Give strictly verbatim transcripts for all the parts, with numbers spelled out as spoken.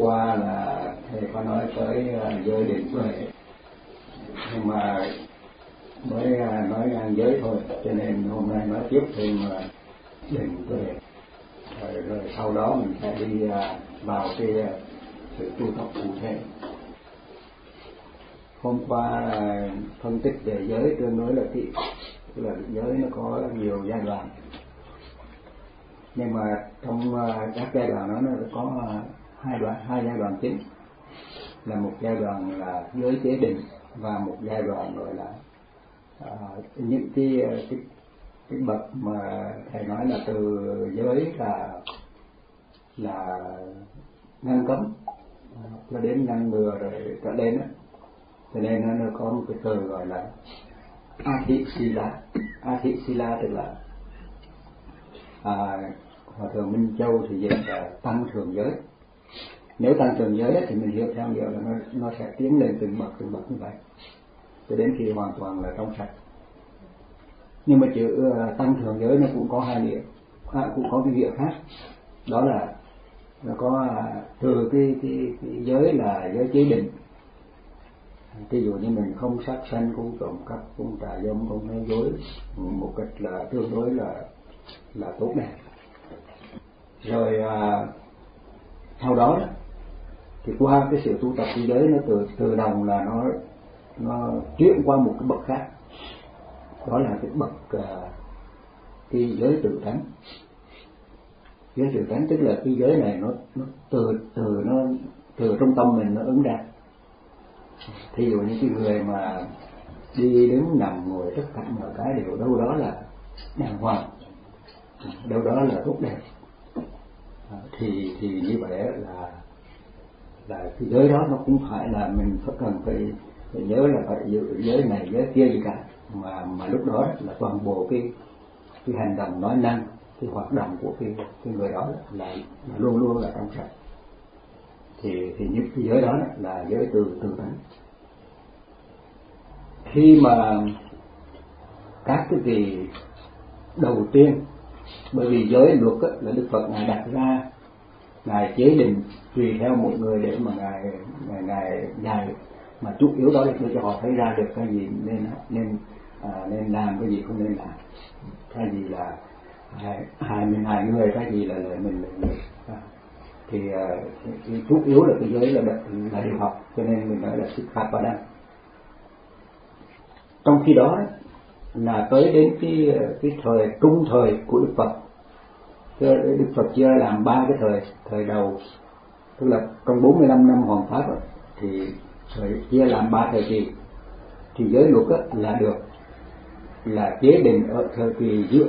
qua là thầy có nói tới giới định tuệ, nhưng mà mới nói ngang giới thôi, cho nên hôm nay nói tiếp thêm định tuệ, rồi, rồi sau đó mình sẽ đi vào cái sự tu tập cụ thể. Hôm qua phân tích về giới tương đối là kỹ, tức là giới nó có nhiều giai đoạn, nhưng mà trong các giai đoạn đó nó có hai đoạn hai giai đoạn chính, là một giai đoạn là giới chế định và một giai đoạn gọi là à, những cái, cái cái bậc mà thầy nói là từ giới là là ngăn cấm cho đến ngăn ngừa rồi trở lên đó. Cho nên nó có một cái từ gọi là Athicila. Athicila tức là à, Hòa thượng Minh Châu thì dịch là tăng thường giới. Nếu tăng thường giới thì mình hiểu theo nghĩa là nó, nó sẽ tiến lên từng bậc từng bậc như vậy cho đến khi hoàn toàn là trong sạch. Nhưng mà chữ uh, tăng thường giới nó cũng có hai nghĩa, à, cũng có cái nghĩa khác, đó là nó có uh, từ cái, cái, cái giới là giới chế định. Ví dụ như mình không sát sanh, không trộm cắp, không tà dâm, không nói dối, một cách là tương đối là là tốt đẹp. Rồi uh, sau đó, đó thì qua cái sự tu tập cái giới nó từ từ đồng là nó nó chuyển qua một cái bậc khác, đó là cái bậc uh, cái giới tự tánh. Giới tự tánh tức là cái giới này nó nó từ từ nó từ trong tâm mình nó ứng ra. Thí dụ như cái người mà đi đứng nằm ngồi tất cả mọi cái đều đâu đó là đàng hoàng, đâu đó là tốt đẹp, à, thì thì như vậy là là cái giới đó nó cũng phải là mình phải cần phải, phải nhớ là phải giữ giới này giới kia gì cả, mà mà lúc đó là toàn bộ cái cái hành động nói năng, cái hoạt động của cái cái người đó là, là luôn luôn là trong sạch. Thì thì những cái giới đó là giới từ từ tánh. Khi mà các cái vị đầu tiên, bởi vì giới luật là Đức Phật ngài đặt ra, ngài chế định tùy theo mỗi người để mà ngài ngài ngài ngài mà chút yếu đó để cho họ thấy ra được cái gì nên nên à, nên làm, cái gì không nên làm, cái gì là hại hại mình hại người, cái gì là lợi mình lợi người. À, thì cái chút yếu là cái giới là là điều học, cho nên mình nói là sức phạt và đăng. Trong khi đó là tới đến cái cái thời trung thời của Đức Phật, Đức Phật chia làm ba cái thời. Thời đầu tức là trong bốn mươi lăm năm hoàn pháp đó, thì thời chia làm ba thời kỳ. Thì giới luật đó, là được là chế định ở thời kỳ giữa.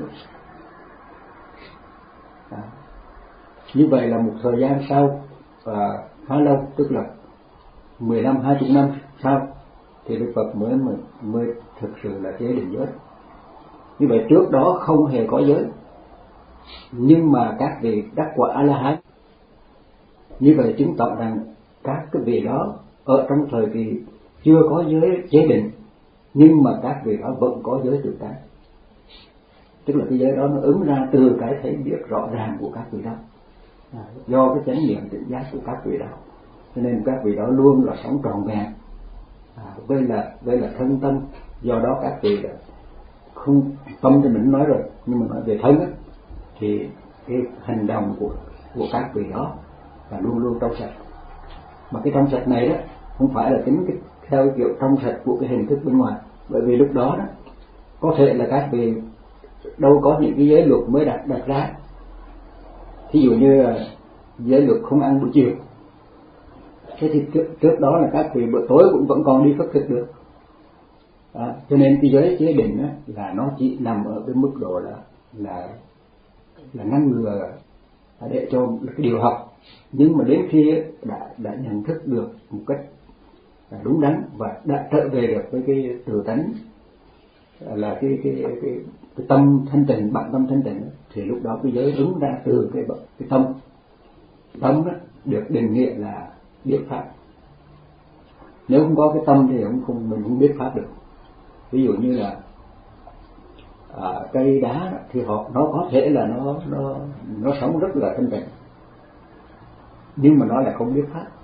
À, như vậy là một thời gian sau và khá lâu, tức là mười năm hai mươi năm sau thì Đức Phật mới mới, mới thực sự là chế định giới. Như vậy trước đó không hề có giới, nhưng mà các vị đắc quả A-la-hán, như vậy chứng tỏ rằng các cái vị đó ở trong thời kỳ chưa có giới chế định, nhưng mà các vị đó vẫn có giới tự tánh. Tức là cái giới đó nó ứng ra từ cái thấy biết rõ ràng của các vị đó, à, do cái chánh niệm tỉnh giác của các vị đó, cho nên các vị đó luôn là sống trọn vẹn, à, với là với là thân tâm. Do đó các vị là không tâm thì mình nói rồi, nhưng mà nói về thân á, thì cái hành động của của các vị đó là luôn luôn trong sạch. Mà cái trong sạch này đó không phải là tính cái, theo kiểu trong sạch của cái hình thức bên ngoài, bởi vì lúc đó đó có thể là các vị đâu có những cái giới luật mới đặt đặt ra. Thí dụ như là giới luật không ăn buổi chiều, thế thì trước, trước đó là các vị bữa tối cũng vẫn còn đi khất thực được. À, cho nên cái giới chế định đó, là nó chỉ nằm ở cái mức độ là là là ngăn ngừa để cho cái điều học, nhưng mà đến khi đã đã nhận thức được một cách đúng đắn và đã trở về được với cái tự tánh, là cái cái cái cái, cái tâm thanh tịnh, bản tâm thanh tịnh, thì lúc đó cái giới ứng ra từ cái cái tâm. Tâm đó được định nghĩa là biết pháp. Nếu không có cái tâm thì không không mình không biết pháp được. Ví dụ như là à, cây đá đó, thì họ nó có thể là nó nó nó sống rất là thanh tịnh, nhưng mà nó lại không biết pháp.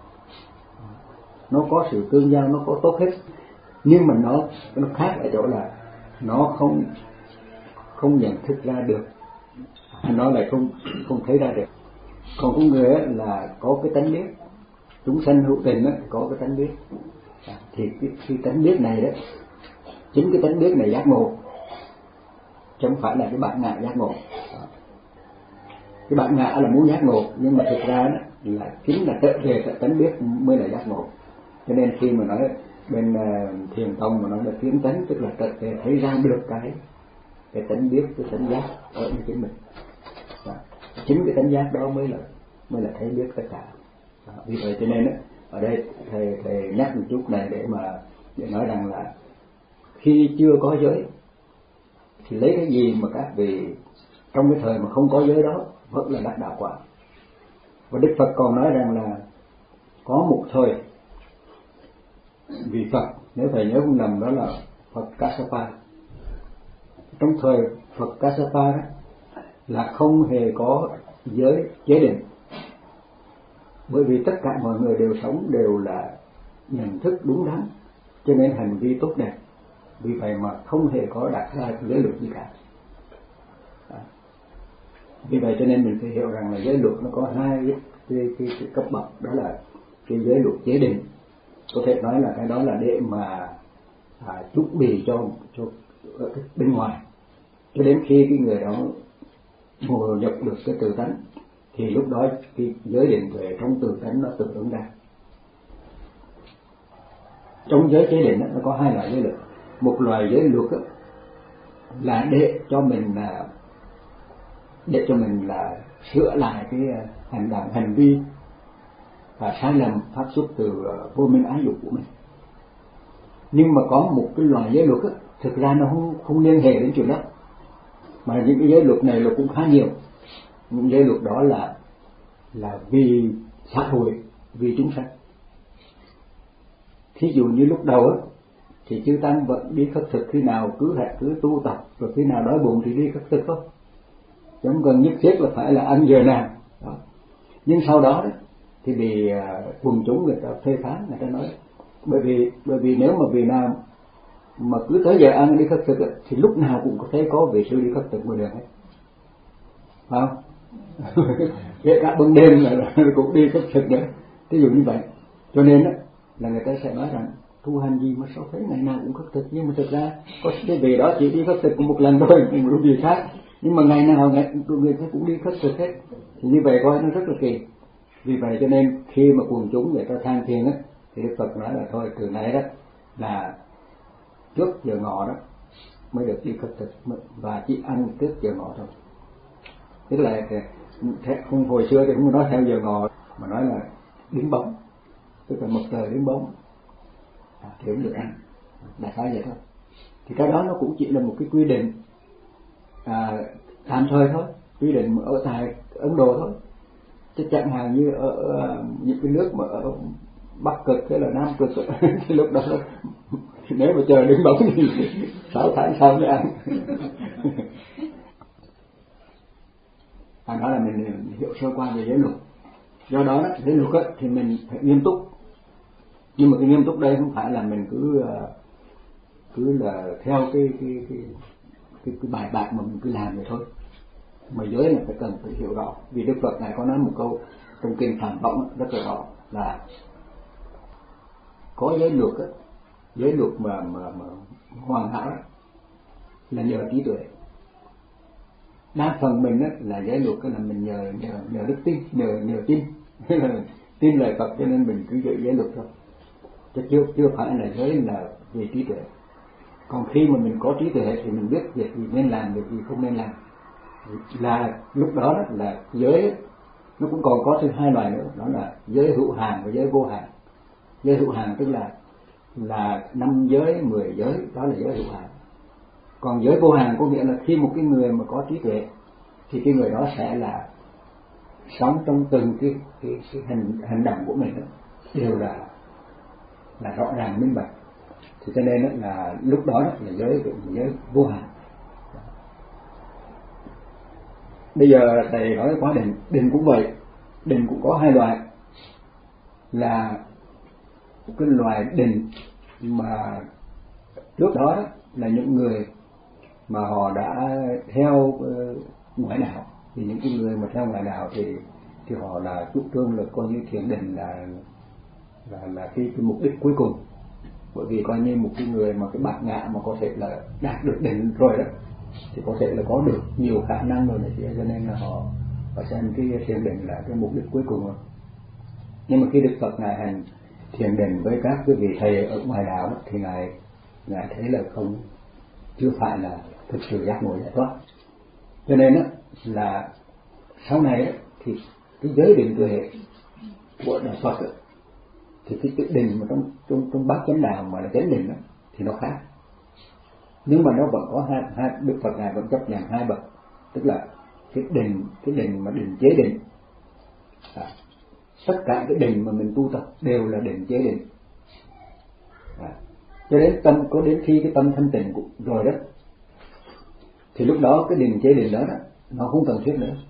Nó có sự tương giao, nó có tốt hết, nhưng mà nó nó khác ở chỗ là nó không không nhận thức ra được, nó lại không không thấy ra được. Còn con người ấy là có cái tánh biết, chúng sanh hữu tình ấy, có cái tánh biết, thì cái, cái tánh biết này đó, chính cái tánh biết này giác ngộ, chứ không phải là cái bản ngã giác ngộ. Cái bản ngã là muốn giác ngộ, nhưng mà thực ra đó là chính là trở về cái tánh biết mới là giác ngộ. Cho nên khi mà nói bên uh, thiền tông mà nói là kiến tánh, tức là trở về thấy ra được cái cái tánh biết, cái tánh giác ở trong chính mình. Đó. Chính cái tánh giác đó mới là mới là thấy biết tất cả. Đó. Vì vậy cho nên đó, ở đây thầy thầy nhắc một chút này để mà để nói rằng là khi chưa có giới thì lấy cái gì mà các vị trong cái thời mà không có giới đó vẫn là đắc đạo quả. Và Đức Phật còn nói rằng là có một thời vị Phật, nếu thầy nhớ không lầm, đó là Phật Kassapa. Trong thời Phật Kassapa đó là không hề có giới chế định, bởi vì tất cả mọi người đều sống đều là nhận thức đúng đắn, cho nên hành vi tốt đẹp. Vì vậy mà không hề có đặt ra giới luật gì cả. Đó. Vì vậy cho nên mình phải hiểu rằng là giới luật nó có hai cái, cái, cái, cái cấp bậc, đó là cái giới luật chế định, có thể nói là cái đó là để mà à, chuẩn bị cho cho ở cái bên ngoài, cho đến khi cái người đó ngộ nhập được cái tự tánh thì lúc đó cái giới định về trong tự tánh nó tự ứng ra. Trong giới chế định đó, nó có hai loại giới luật. Một loại giới luật đó, là để cho mình là để cho mình là sửa lại cái hành động hành vi và sai lầm phát xuất từ vô minh ái dục của mình. Nhưng mà có một cái loại giới luật đó, thực ra nó không không liên hệ đến chuyện đó, mà những cái giới luật này là cũng khá nhiều. Những giới luật đó là là vì xã hội, vì chúng sanh. Thí dụ như lúc đầu á thì chư tăng vẫn đi khất thực, khi nào cứ hạt cứ tu tập, rồi khi nào đói bụng thì đi khất thực thôi, chẳng cần nhất thiết là phải là ăn giờ nào đó. Nhưng sau đó, đó thì bị uh, quần chúng người ta phê phán, người ta nói bởi vì bởi vì nếu mà vì nào mà cứ tới giờ ăn đi khất thực thì lúc nào cũng có thấy có vị sư đi khất thực ngoài đường hết, phải không? Kể cả ban đêm là cũng đi khất thực nữa. Ví dụ như vậy, cho nên đó, là người ta sẽ nói rằng tu hành gì mà sao thấy ngày nào cũng khất thực, nhưng mà thực ra có cái vị đó chỉ đi khất thực một lần thôi, một việc khác, nhưng mà ngày nào ngày người ta cũng đi khất thực hết, thì như vậy coi nó rất là kỳ. Vì vậy cho nên khi mà quần chúng người ta than phiền á, thì Đức Phật nói là thôi từ nay đó là trước giờ ngọ đó mới được đi khất thực, và chỉ ăn trước giờ ngọ thôi. Tức là không, hồi xưa thì không nói theo giờ ngọ, mà nói là đứng bóng, tức là một giờ đứng bóng à, thì không được ăn, đại khái vậy thôi. Thì cái đó nó cũng chỉ là một cái quy định à, tạm thời thôi, quy định ở tại Ấn Độ thôi. Chứ chẳng hạn như ở, ở những cái nước mà ở Bắc Cực hay là Nam Cực thì lúc đó nếu mà chờ đứng bóng thì sáu tháng sau mới ăn. À, đó là mình hiểu sơ qua về giới luật. Do đó, giới luật ấy, thì mình phải nghiêm túc. Nhưng mà cái nghiêm túc đây không phải là mình cứ cứ là theo cái cái cái cái, cái bài bạc mà mình cứ làm vậy thôi. Mà giới là phải cần phải hiểu rõ. Vì Đức Phật này có nói một câu trong kinh Phạn Võng rất là rõ là có giới luật á, giới luật mà mà mà hoàn hảo là nhờ trí tuệ. Đa phần mình á là giới luật là mình nhờ nhờ nhờ đức tin, nhờ nhờ tin, tin lời Phật cho nên mình cứ giữ giới luật thôi. Chứ chưa chưa phải là giới là về trí tuệ. Còn khi mà mình có trí tuệ thì mình biết việc gì nên làm, việc gì không nên làm. Là lúc đó là giới nó cũng còn có thêm hai loại nữa, đó là giới hữu hạn và giới vô hạn. Giới hữu hạn tức là là năm giới, mười giới, đó là giới hữu hạn. Còn giới vô hạn có nghĩa là khi một cái người mà có trí tuệ thì cái người đó sẽ là sống trong từng cái cái, cái hành hành động của mình đó, đều là là rõ ràng minh bạch. Thì cho nên đó là lúc đó, đó là giới giới vô hạn. Bây giờ thầy nói quá định, định cũng vậy. định cũng có hai loại, là cái loại định mà trước đó, đó là những người mà họ đã theo uh, ngoại đạo. Thì những cái người mà theo ngoại đạo thì thì họ là chủ trương là coi như thiền định là là là cái, cái mục đích cuối cùng. Bởi vì coi như một cái người mà cái bát nhã mà có thể là đạt được định rồi đó thì có thể là có được nhiều khả năng rồi này kia, cho nên là họ họ xem cái thiền định là cái mục đích cuối cùng rồi. Nhưng mà khi Đức Phật ngài hành thiền định với các cái vị thầy ở ngoài đạo đó, thì ngài ngài thấy là không, chưa phải là thực sự giác ngộ giải thoát. Cho nên đó, là sau này đó, thì cái giới định tuệ của Đạo Phật đó, thì cái tự định mà trong trong trong bát chánh đạo mà là chánh định đó, thì nó khác. Nhưng mà nó vẫn có hai, hai Đức Phật ngài vẫn chấp nhận hai bậc, tức là cái định cái định mà định chế định. À, tất cả cái định mà mình tu tập đều là định chế định. À, cho đến tâm có đến khi cái tâm thanh tịnh rồi đó, thì lúc đó cái định chế định đó, đó nó không cần thiết nữa.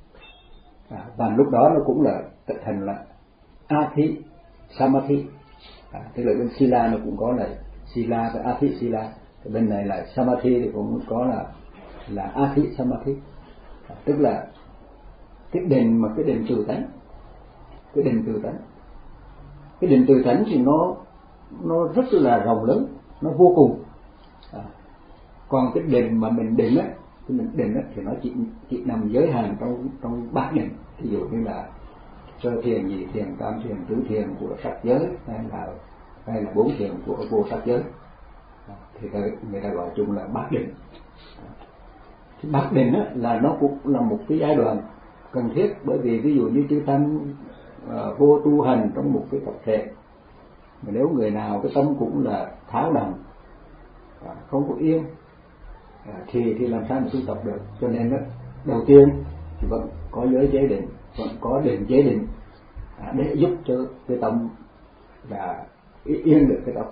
À, và lúc đó nó cũng là thành là Athi Samadhi. À, tức là bên Sila nó cũng có là Sila và Athi Sila. Bên này là Samadhi thì cũng có là là Athi Samadhi. À, tức là cái định mà cái định từ tánh, cái định từ tánh, cái định từ tánh thì nó nó rất là rộng lớn, nó vô cùng. À, còn cái định mà mình định á, cái mình định á thì nó chỉ chỉ nằm giới hạn trong trong bát định. Ví dụ như là sơ thiền, nhị thiền, tam thiền, tứ thiền của sắc giới, hay là hay là bốn thiền của vô sắc giới. À, thì người ta gọi chung là bát định. À, bát định á là nó cũng là một cái giai đoạn cần thiết, bởi vì ví dụ như chư tăng uh, vô tu hành trong một cái tập thể, mà nếu người nào cái tâm cũng là tháo động, à, không có yên, à, thì thì làm sao mà tu tập được. Cho nên đó, đầu tiên thì vẫn có giới chế định, vẫn có định chế định, à, để giúp cho cái tâm là yên được cái tâm.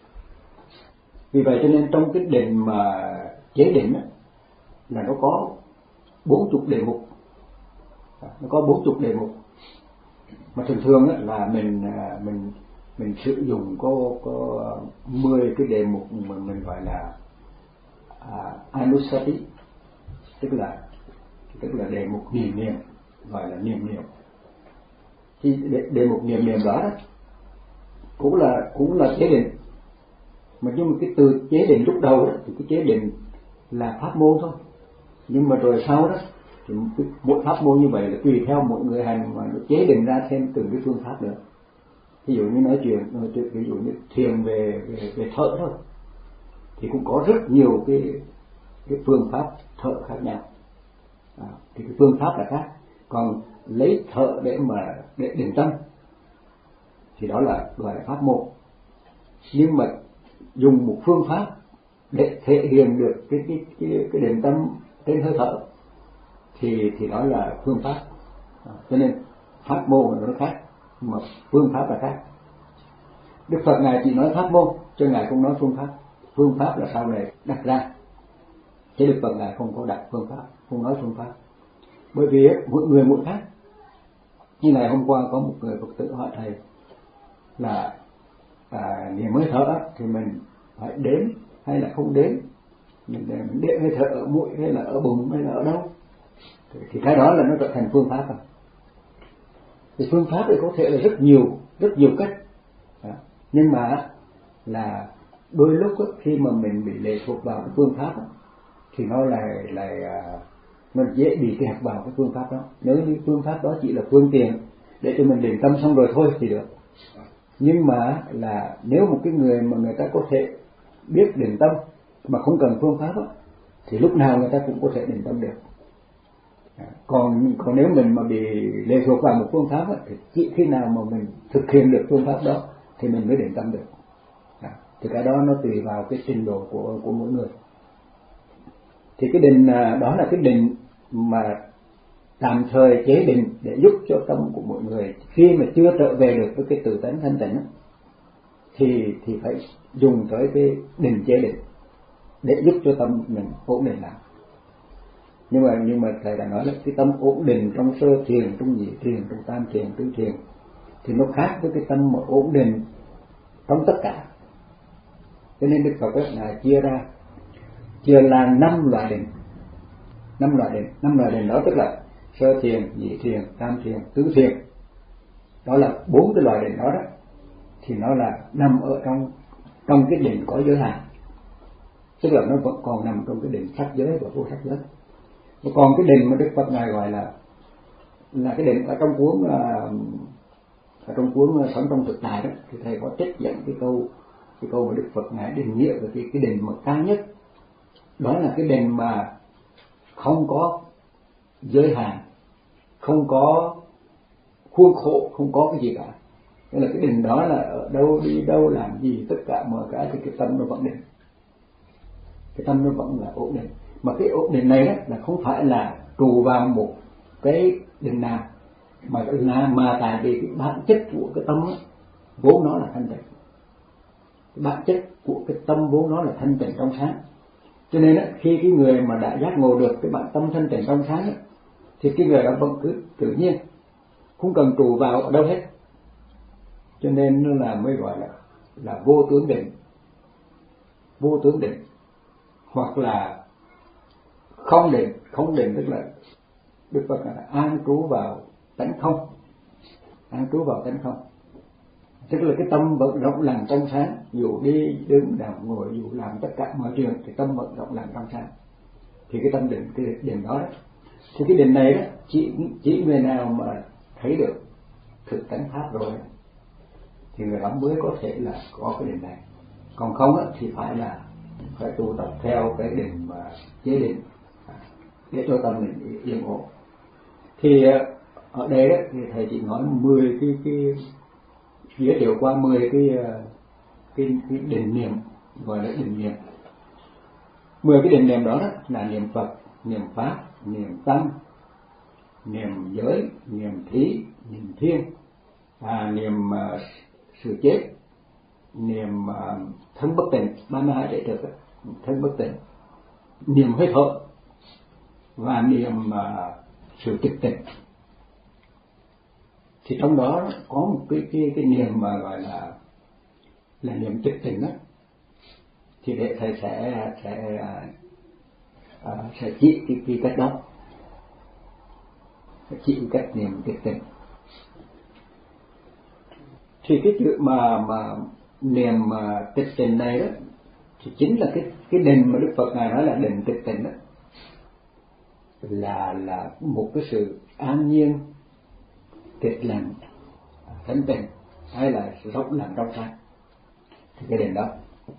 Vì vậy cho nên trong cái định mà chế định đó, là nó có bốn chục đề mục, à, nó có bốn chục đề mục mà thường thường đó là mình mình mình sử dụng có có mười cái đề mục mà mình gọi là à, Anusati, tức là tức là đề mục niệm niệm, gọi là niệm niệm. Thì đề, đề mục niệm niệm đó, đó cũng là cũng là chế định, mà nhưng mà cái từ chế định lúc đầu đó, thì cái chế định là pháp môn thôi, nhưng mà rồi sau đó thì mỗi pháp môn như vậy là tùy theo mỗi người hành mà nó chế định ra thêm từng cái phương pháp nữa. Ví dụ như nói chuyện, nói chuyện ví dụ như thiền về về, về thở thôi, thì cũng có rất nhiều cái cái phương pháp thở khác nhau. À, thì cái phương pháp là khác. Còn lấy thở để mà để định tâm thì đó là gọi là pháp môn. Nhưng mà dùng một phương pháp để thể hiện được cái cái cái, cái định tâm trên hơi thở thì thì đó là phương pháp. À, cho nên pháp môn là nó khác, mà phương pháp là khác. Đức Phật ngài chỉ nói pháp môn, chứ ngài không nói phương pháp. Phương pháp là sau này đặt ra, chứ Đức Phật ngài không có đặt phương pháp, không nói phương pháp. Bởi vì mỗi người mỗi khác. Như ngày hôm qua có một người Phật tử hỏi thầy là à, niệm hơi thở thì mình phải đếm hay là không đếm, mình đếm hơi thở ở mũi hay là ở bụng hay là ở đâu, thì, thì cái đó là nó trở thành phương pháp rồi. Thì phương pháp thì có thể là rất nhiều rất nhiều cách, à, nhưng mà là đôi lúc đó, khi mà mình bị lệ thuộc vào cái phương pháp đó, thì nó lại lại nó dễ bị kẹt vào cái phương pháp đó. Nếu như phương pháp đó chỉ là phương tiện để cho mình định tâm xong rồi thôi thì được. Nhưng mà là nếu một cái người mà người ta có thể biết định tâm mà không cần phương pháp đó, thì lúc nào người ta cũng có thể định tâm được. À, còn còn nếu mình mà bị lệ thuộc vào một phương pháp đó, thì chỉ khi nào mà mình thực hiện được phương pháp đó thì mình mới định tâm được. À, thì cái đó nó tùy vào cái trình độ của của mỗi người. Thì cái định đó là cái định mà tạm thời chế định để giúp cho tâm của mọi người khi mà chưa trở về được với cái tự tánh thanh tịnh thì thì phải dùng tới cái định chế định để giúp cho tâm mình ổn định lại. nhưng mà nhưng mà thầy đã nói là cái tâm ổn định trong sơ thiền, trong nhị thiền, trong tam thiền, tứ thiền thì nó khác với cái tâm mà ổn định trong tất cả. Cho nên Đức Phật là chia ra chia là năm loại định, năm loại định, năm loại định đó tức là sơ thiền, nhị thiền, tam thiền, tứ thiền. Đó là bốn cái loại định đó đó, thì nó là nằm ở trong trong cái định có giới hạn, tức là nó vẫn còn nằm trong cái định sắc giới và vô sắc giới. Và còn cái định mà Đức Phật ngài gọi là là cái định ở trong cuốn ở trong cuốn Sống trong thực tại đó, thì thầy có trích dẫn cái câu cái câu mà Đức Phật ngài định nghĩa về cái cái định mà cao nhất, đó là cái định mà không có giới hạn, không có khuôn khổ, không có cái gì cả. Nên là cái định đó là ở đâu, đi đâu, làm gì, tất cả mọi cái thì cái tâm nó vẫn định, cái tâm nó vẫn là ổn định. Mà cái ổn định này đó là không phải là trụ vào một cái định nào, mà là mà tại vì cái bản chất của cái tâm đó, vốn nó là thanh tịnh. Cái bản chất của cái tâm vốn nó là thanh tịnh trong sáng. Cho nên đó, khi cái người mà đã giác ngộ được cái bản tâm thanh tịnh trong sáng đó, thì cái người đó vẫn cứ tự nhiên, không cần trụ vào ở đâu hết. Cho nên nó là mới gọi là là vô tướng định, vô tướng định, hoặc là không định. Không định tức là Đức Phật là an trú vào tánh không, an trú vào tánh không, tức là cái tâm vẫn rộng lặng trong sáng, dù đi đứng nằm ngồi, dù làm tất cả mọi chuyện thì tâm vẫn rộng lặng trong sáng. Thì cái tâm định, cái định đó, đó thì cái định này đó chỉ chỉ người nào mà thấy được thực tánh pháp rồi thì người đó mới có thể là có cái định này. Còn không á, thì phải là phải tu tập theo cái định mà chế định để cho tâm mình yên ổn. Thì ở đây đó thì thầy chỉ nói mười cái cái giới thiệu qua mười cái cái cái định niệm, gọi là định niệm. Mười cái định niệm đó, đó là niệm Phật, niệm Pháp, niệm Tăng, niệm giới, niệm thí, niệm thiên, à, niệm uh, sự chết, niệm uh, thân bất tịnh, ba mươi hai đệ thực, thân bất tịnh, niệm hơi thở và niệm uh, sự tịch tịnh. Thì trong đó có một cái cái cái niệm mà gọi là là niệm tịch tịnh đó, thì để thầy sẽ sẽ uh, uh, sẽ chỉ cái, cái cách đó, sẽ chỉ cách niệm tịch tịnh. Thì cái chữ mà mà niệm mà tịch tịnh này đó thì chính là cái cái định mà Đức Phật ngài nói là định tịch tịnh đó, là là một cái sự an nhiên, tịch lặng, thanh tịnh, hay là sự rộng lặng trong sáng. Thì cái định đó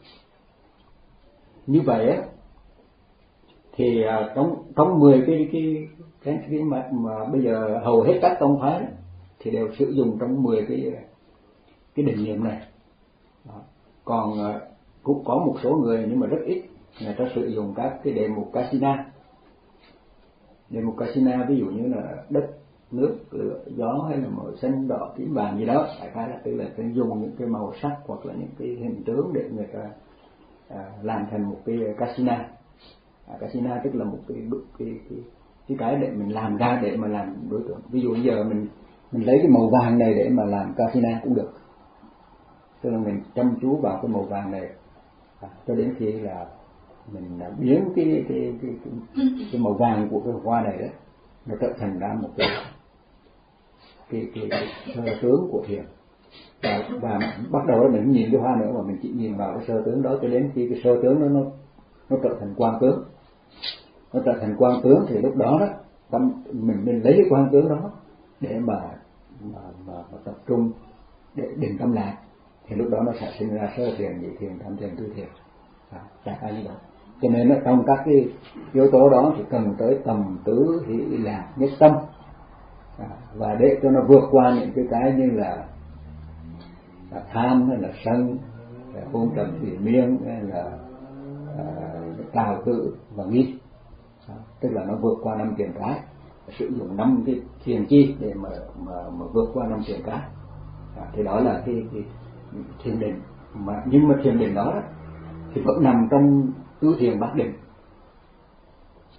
như vậy á, thì uh, trong trong mười cái cái cái cái mà, mà bây giờ hầu hết các tông phái thì đều sử dụng trong mười cái cái định niệm này. Đó. Còn uh, cũng có một số người nhưng mà rất ít người ta sử dụng các cái đề mục Kasina. Đề mục Kasina ví dụ như là đất, nước, lửa, gió hay là màu xanh, đỏ, tím, vàng gì đó, đại khái là tức là phải dùng những cái màu sắc hoặc là những cái hình tướng để người ta à, làm thành một cái Kasina. À, Kasina tức là một cái cái cái cái cái để mình làm ra để mà làm đối tượng. Ví dụ bây giờ mình mình lấy cái màu vàng này để mà làm Kasina cũng được. Tức là mình chăm chú vào cái màu vàng này à, cho đến khi là mình biến cái cái cái, cái cái màu vàng của cái hoa này đó nó trở thành ra một cái cái cái, cái sơ tướng của thiền. Và, và bắt đầu mình không nhìn cái hoa nữa mà mình chỉ nhìn vào cái sơ tướng đó cho đến khi cái sơ tướng đó nó nó trở thành quang tướng. Nó trở thành quang tướng thì lúc đó đó tâm mình nên lấy cái quang tướng đó để mà mà, mà, mà tập trung để định tâm lạc, thì lúc đó nó sẽ sinh ra sơ thiền, nhị thiền, tam thiền, tứ thiền, à, đại khái như vậy. Cho nên ở trong các cái yếu tố đó thì cần tới tầm tứ hỷ lạc nhất tâm, à, và để cho nó vượt qua những cái cái như là, là tham hay là sân, là hôn trầm thủy miên hay là à, trào tự và nghi, à, tức là nó vượt qua năm thiền cái, sử dụng năm cái thiền chi để mà mà, mà vượt qua năm thiền cái, à, thì đó là cái, cái thiền định. Mà nhưng mà thiền định đó thì vẫn nằm trong tứ thiền bát định.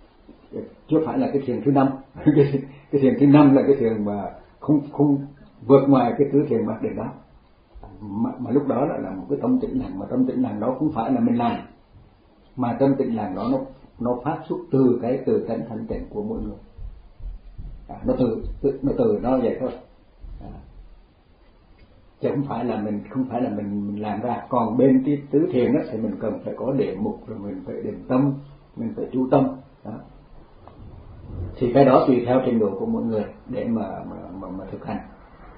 chưa phải là cái thiền thứ năm. cái, cái thiền thứ năm là cái thiền mà không không vượt ngoài cái tứ thiền bát định đó, mà, mà lúc đó là một cái tâm tĩnh lặng, mà tâm tĩnh lặng đó không phải là mình làm, mà tâm tĩnh lặng đó nó nó phát xuất từ cái từ tánh thanh tịnh của mỗi người. À, nó từ, từ nó từ nó vậy thôi. À, chứ không phải là mình không phải là mình, mình làm ra. Còn bên cái tứ thiền đó thì mình cần phải có đề mục, rồi mình phải định tâm, mình phải chú tâm đó. Thì cái đó tùy theo trình độ của mỗi người để mà mà mà, mà thực hành.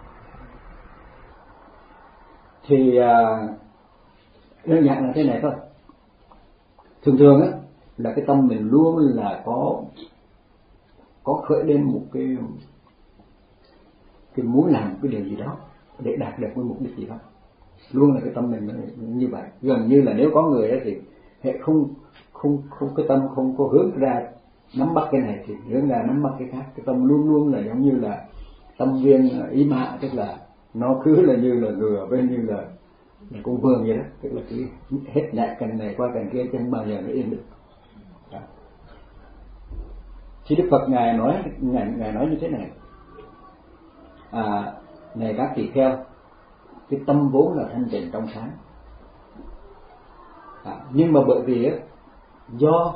Thì à, đơn giản là thế này thôi. Thường thường á là cái tâm mình luôn là có có khởi lên một cái cái muốn làm cái điều gì đó để đạt được cái mục đích gì đó, luôn là cái tâm mình như vậy. Gần như là nếu có người ấy thì hệ không không không cái tâm không có hướng ra nắm bắt cái này thì hướng ra nắm bắt cái khác. Cái tâm luôn luôn là giống như là tâm viên ý mã, tức là nó cứ là như là ngựa bên như là là con vườn vậy đó, tức là cứ hết nhại cành này qua cành kia chẳng bao giờ nó yên được. Đó. Thì Đức Phật ngài nói ngài, ngài nói như thế này: à, này các tỳ kheo, cái tâm vốn là thanh tịnh trong sáng, à, nhưng mà bởi vì á, do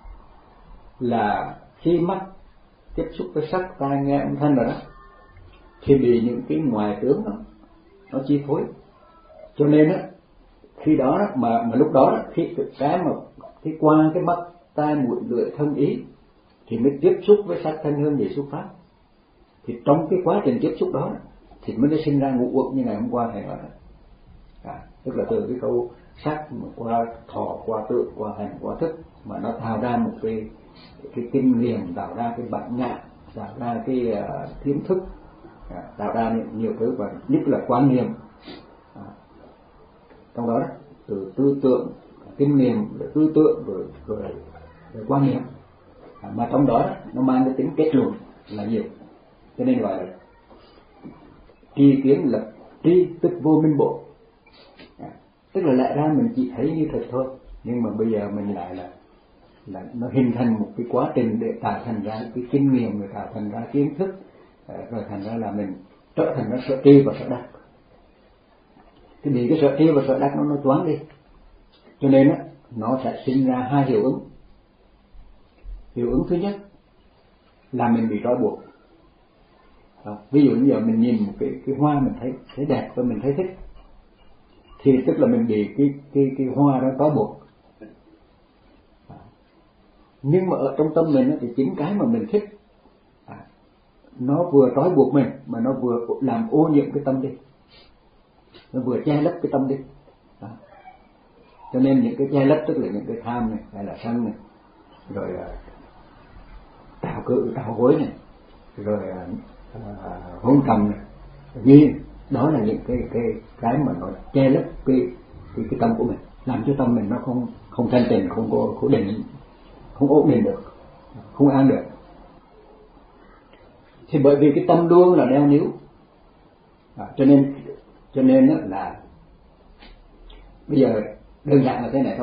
là khi mắt tiếp xúc với sắc, tai nghe âm thanh rồi đó, thì bị những cái ngoài tướng đó nó chi phối, cho nên á khi đó, đó mà mà lúc đó, đó khi cái mà cái qua cái mắt tai mũi lưỡi thân ý thì mới tiếp xúc với sắc thanh hương vị xúc pháp, thì trong cái quá trình tiếp xúc đó thì mới nó sinh ra ngũ uẩn như ngày hôm qua thầy nói đó. À, tức là từ cái câu sắc qua thọ, qua tượng, qua hành, qua thức mà nó tạo ra một cái cái kinh nghiệm, tạo ra cái bản ngã, tạo ra cái uh, kiến thức, à, tạo ra nhiều thứ, và nhất là quan niệm. À, trong đó, đó từ tư tưởng, kinh nghiệm, rồi tư tưởng, rồi, rồi, rồi quan niệm, à, mà trong đó, đó nó mang cái tính kết luận là nhiều, cho nên gọi là tri kiến lập tri, tức vô minh bộ. À, tức là lẽ ra mình chỉ thấy như thật thôi, nhưng mà bây giờ mình lại là là nó hình thành một cái quá trình để tạo thành ra cái kinh nghiệm, rồi tạo thành ra kiến thức, rồi thành ra là mình trở thành nó sợ tri và sợ đắc. Thì vì cái sợ tri và sợ đắc nó nó choáng đi, cho nên á nó sẽ sinh ra hai hiệu ứng. Hiệu ứng thứ nhất là mình bị trói buộc. À, ví dụ như giờ mình nhìn một cái cái hoa mình thấy thấy đẹp và mình thấy thích, thì tức là mình bị cái cái cái hoa đó trói buộc. À, nhưng mà ở trong tâm mình thì chính cái mà mình thích, à, nó vừa trói buộc mình mà nó vừa làm ô nhiễm cái tâm đi, nó vừa che lấp cái tâm đi. À, cho nên những cái che lấp tức là những cái tham này, hay là sân này, rồi tạo cự tạo hối này, rồi à, hôn trầm này, nghi, đó là những cái cái cái mà nó che lấp cái cái cái tâm của mình, làm cho tâm mình nó không không thanh tịnh, không có cố định, không ổn định được, không an được. Thì bởi vì cái tâm luôn là đeo níu, à, cho nên cho nên đó là bây giờ đơn giản là thế này thôi.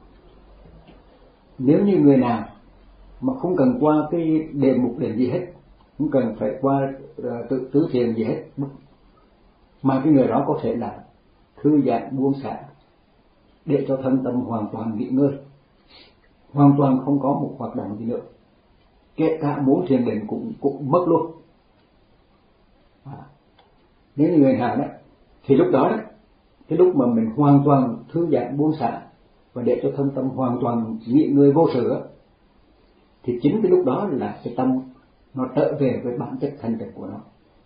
Nếu như người nào mà không cần qua cái đề mục định gì hết, không cần phải qua uh, tự tứ thiền gì hết, mà cái người đó có thể là thư giãn buông xả để cho thân tâm hoàn toàn nghỉ ngơi, hoàn toàn không có một hoạt động gì nữa, kể cả muốn thiền định cũng cũng mất luôn. À, nếu như người nào đó thì lúc đó đó, cái lúc mà mình hoàn toàn thư giãn buông xả và để cho thân tâm hoàn toàn nghỉ ngơi vô sự đó, thì chính cái lúc đó là cái tâm nó trở về với bản chất thanh tịnh của nó.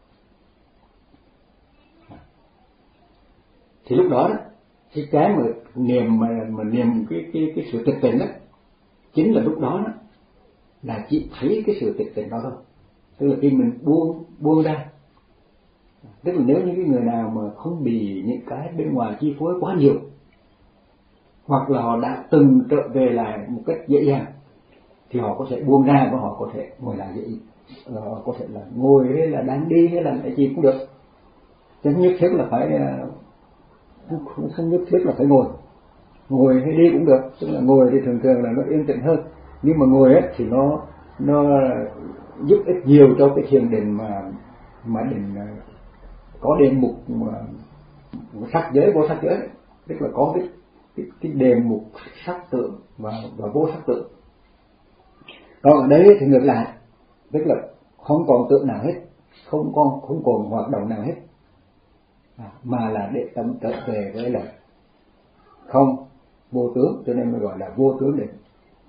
Thì lúc đó đó cái cái mà niềm mà, mà niềm cái cái cái sự tịch tịnh đó, chính là lúc đó đó là chỉ thấy cái sự tịch tịnh đó thôi. Tức là khi mình buông buông ra, tức là nếu như cái người nào mà không bị những cái bên ngoài chi phối quá nhiều, hoặc là họ đã từng trở về lại một cách dễ dàng, thì họ có thể buông ra và họ có thể ngồi lại dễ, họ có thể là ngồi hay là đang đi hay làm cái gì cũng được, chứ nhất thiết là phải không, không nhất thiết là phải ngồi, ngồi hay đi cũng được. Tức là ngồi thì thường thường là nó yên tĩnh hơn, nhưng mà ngồi ấy thì nó nó giúp ích nhiều cho cái thiền định mà mà định có đề mục mà sắc giới vô sắc giới, tức là có cái cái, cái đề mục sắc tượng và và vô sắc tượng. Còn ở đấy thì ngược lại, tức là không còn tượng nào hết, không còn không còn hoạt động nào hết, à, mà là để tâm trở về với là không vô tướng, cho nên mới gọi là vô tướng định.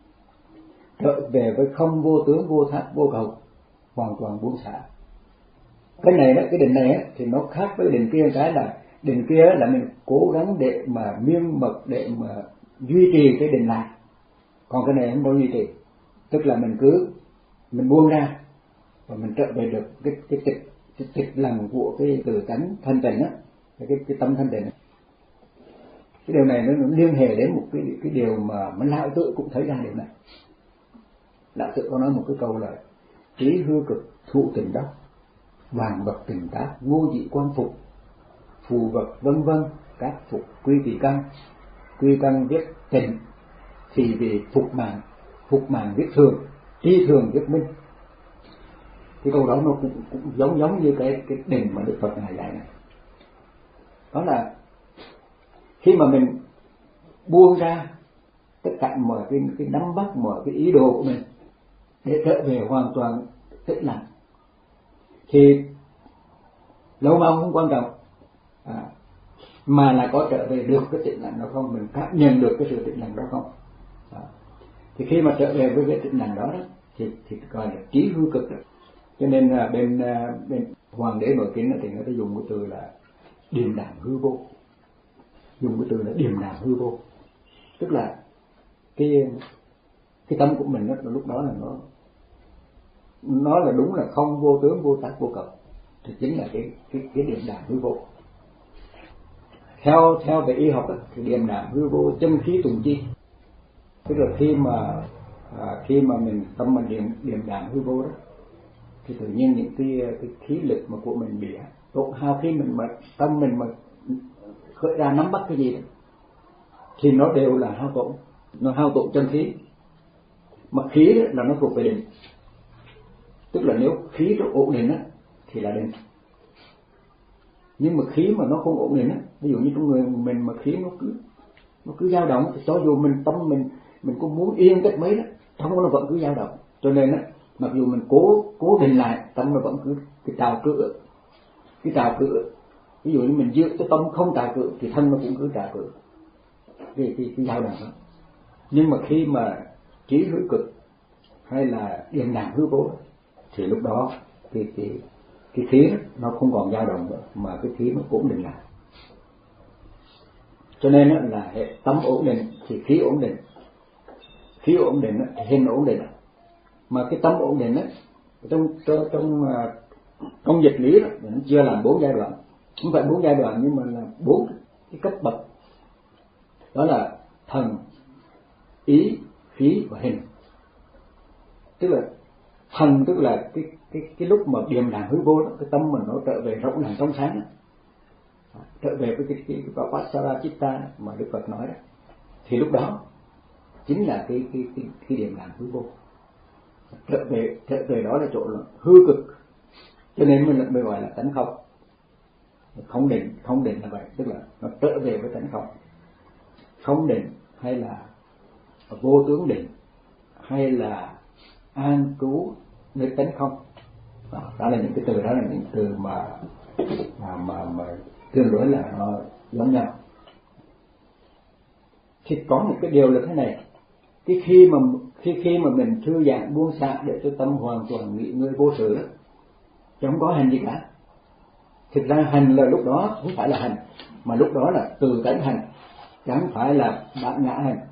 Trở về với không vô tướng, vô thác, vô cầu, hoàn toàn buông xả. Cái này đó, cái định này á, thì nó khác với định kia. Cái là định kia là mình cố gắng để mà miên mật, để mà duy trì cái định lại, còn cái này không có duy trì. Tức là mình cứ mình buông ra và mình trở về được cái cái tịch cái tịch lặng của cái từ tánh thanh tịnh á, cái cái tâm thanh tịnh. Cái điều này nó liên hệ đến một cái cái điều mà mà lão tự cũng thấy ra điều này. Lão tự có nói một cái câu là trí hư cực thụ tình đốc, vàng vật tình tác vô dị quan phục, phù vật vân vân các phục quy tỳ căn, quy căn viết tình thì vì phục mạng, phục mạng viết thường, tri thường viết minh. Cái câu đó nó cũng, cũng giống giống như cái cái định mà Đức Phật ngài dạy này. Đó là khi mà mình buông ra tất cả mọi cái cái nắm bắt, mọi cái ý đồ của mình để trở về hoàn toàn tĩnh lặng, thì lâu mau không quan trọng, à, mà là có trở về được cái tĩnh lặng đó không, mình cảm nhận được cái sự tĩnh lặng đó không. À, thì khi mà trở về với cái tĩnh lặng đó, đó thì thì gọi là trí hư cực đó. Cho nên là bên bên Hoàng đế Nội Kinh thì người ta dùng cái từ là điềm đạm hư vô, dùng cái từ là điềm đạm hư vô, tức là cái cái tâm của mình đó, lúc đó là nó nó là đúng là không vô tướng, vô tác, vô cầu, thì chính là cái cái cái điềm đạm hư vô. Theo theo về y học đó, thì điềm đạm hư vô chân khí tùng chi, tức là khi mà à, khi mà mình tâm mình điềm điềm đạm hư vô đó, thì tự nhiên những cái cái khí lực mà của mình bị tổn hao, khi mình mà tâm mình mà khởi ra nắm bắt cái gì đó, thì nó đều là hao tổn, nó hao tổn chân khí. Mà khí đó là nó thuộc về định, tức là nếu khí nó ổn định á thì là định. Nhưng mà khí mà nó không ổn định á, ví dụ như trong người mình mà khí nó cứ nó cứ dao động, thì cho dù mình tâm mình mình cũng muốn yên cách mấy đó, trong nó vẫn cứ dao động. Cho nên á, mặc dù mình cố cố định lại, tâm nó vẫn cứ cái trào cự, cái trào cự. Ví dụ như mình giữ cái tâm không trào cự thì thân nó cũng cứ trào cự, cái cái cái dao động đó. Nhưng mà khi mà trí hư cực hay là điềm đạm hư vô thì lúc đó thì cái cái khí đó, nó không còn dao động nữa, mà cái khí nó ổn định lại. Cho nên đó, là hệ tâm ổn định thì khí ổn định, khí ổn định thì hình ổn định. Mà cái tâm ổn định đó, trong trong trong trong dịch lý đó, nó chia làm bốn giai đoạn, không phải bốn giai đoạn nhưng mà là bốn cái cấp bậc. Đó là thần, ý, khí và hình. Tức là thần tức là cái cái cái lúc mà điềm đạm hư vô đó, cái tâm mình nó trở về rộng lặng trong sáng đó, trở về với cái cái Vipassana Chitta mà Đức Phật nói đó, thì lúc đó chính là cái cái cái, cái điềm đạm hư vô. Trở về trở về đó là chỗ là hư cực, cho nên mình mới gọi là tánh không. Không định, không định là vậy, tức là nó trở về với tánh không. Không định hay là vô tướng định hay là an trú nơi tánh không, đó, đó là những cái từ, đó là những từ mà mà mà, mà tương đối là nó giống nhau. Thì có một cái điều là thế này, cái khi mà khi khi mà mình thư giãn buông xả để cho tâm hoàn toàn nghỉ ngơi vô sự đó, chứ không có hành gì cả. Thực ra hành là lúc đó không phải là hành, mà lúc đó là từ tánh hành, chứ không phải là bạn ngã hành.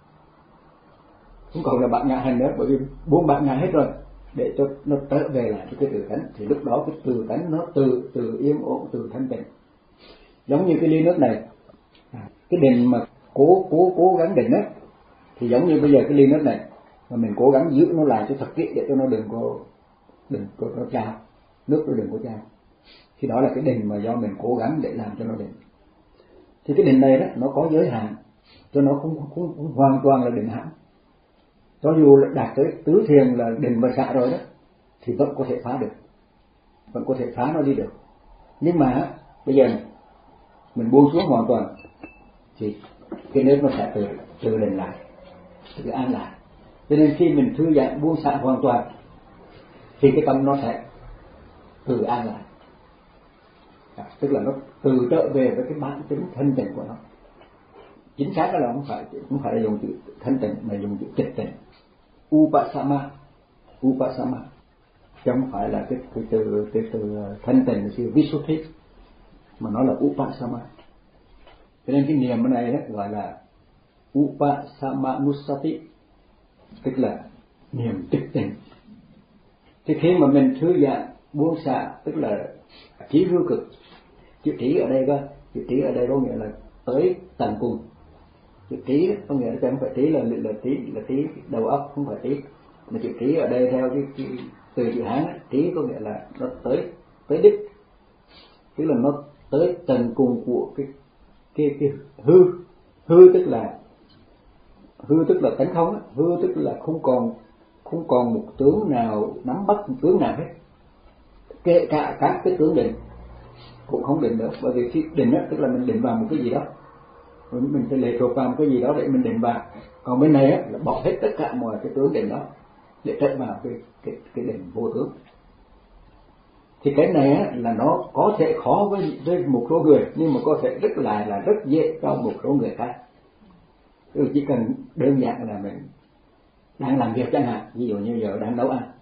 Không còn là bạn ngã hành nữa, bởi vì buông bạn ngã hết rồi, để cho nó trở về lại cái từ tánh, thì lúc đó cái từ tánh nó từ từ yên ổn, từ thanh tịnh. Giống như cái ly nước này, cái định mà cố cố cố gắng định á, thì giống như bây giờ cái ly nước này mà mình cố gắng giữ nó lại cho thật kỹ để cho nó đừng có đừng có nó trao, nước nó đừng có trao, thì đó là cái định mà do mình cố gắng để làm cho nó định. Thì cái định này đó nó có giới hạn, cho nó không không, không hoàn toàn là định hẳn. cho dù là đạt tới tứ thiền là định và xả rồi đó thì vẫn có thể phá được, vẫn có thể phá nó đi được. Nhưng mà bây giờ mình buông xuống hoàn toàn thì cái nếp nó sẽ tự tự định lại, tự an lại. Cho nên khi mình thư giãn buông xả hoàn toàn thì cái tâm nó sẽ tự an lại, à, tức là nó tự trở về với cái bản tính thanh tịnh của nó. Chính xác là không phải không phải là dùng chữ thanh tịnh mà dùng chữ tịch tịnh, upasama, upasama, chứ không phải là cái cái từ cái từ thanh tịnh là visuddhi, mà nó là upasama. Cho nên cái niệm ở này đó gọi là upasamanussati, tức là niệm tịch tịnh. Thì khi mà mình thư giãn buông xả, tức là trí hư cực, chữ trí ở đây cơ, chữ trí ở đây có nghĩa là tới tận cùng. Chữ trí có nghĩa là không phải trí là là trí là trí đầu óc, không phải trí, mà chữ trí ở đây theo cái, cái từ chữ Hán ấy, trí có nghĩa là nó tới tới đích, tức là nó tới tận cùng của cái cái cái hư. Hư tức là hư tức là tánh không, hư tức là không còn không còn một tướng nào nắm bắt một tướng nào hết, kể cả các cái tướng định cũng không định nữa. Bởi vì khi định đó tức là mình định vào một cái gì đó, mình phải lệ thuộc vào một cái gì đó để mình định vào. Còn bên này á, là bỏ hết tất cả mọi cái tướng định đó để trở vào cái cái cái định vô tướng. Thì cái này á, là nó có thể khó với, với một số người, nhưng mà có thể rất là là rất dễ cho một số người khác. Tức chỉ cần đơn giản là mình đang làm việc chẳng hạn, ví dụ như giờ đang nấu ăn,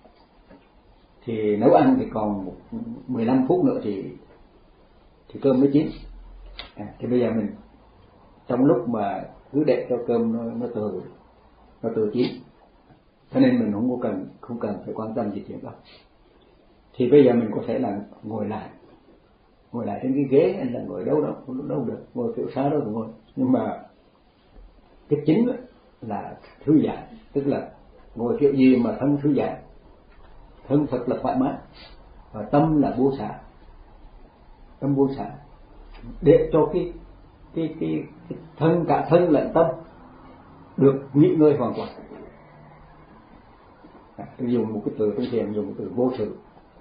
thì nấu ăn thì còn một, mười lăm phút nữa thì thì cơm mới chín. À, thì bây giờ mình trong lúc mà cứ để cho cơm nó nó từ nó từ chín, cho nên mình không có cần không cần phải quan tâm gì chuyện đó. Thì bây giờ mình có thể là ngồi lại, ngồi lại trên cái ghế hay là ngồi đâu đó đâu được, ngồi kiểu sao đó cũng ngồi. Nhưng mà cái chính là thư giãn, tức là ngồi kiểu gì mà thân thư giãn, thân thật là thoải mái, và tâm là buông xả, tâm buông xả để cho cái cái cái, cái thân, cả thân lẫn tâm được nghỉ ngơi hoàn toàn. À, tôi dùng một cái từ trong thiền dùng một từ vô sự.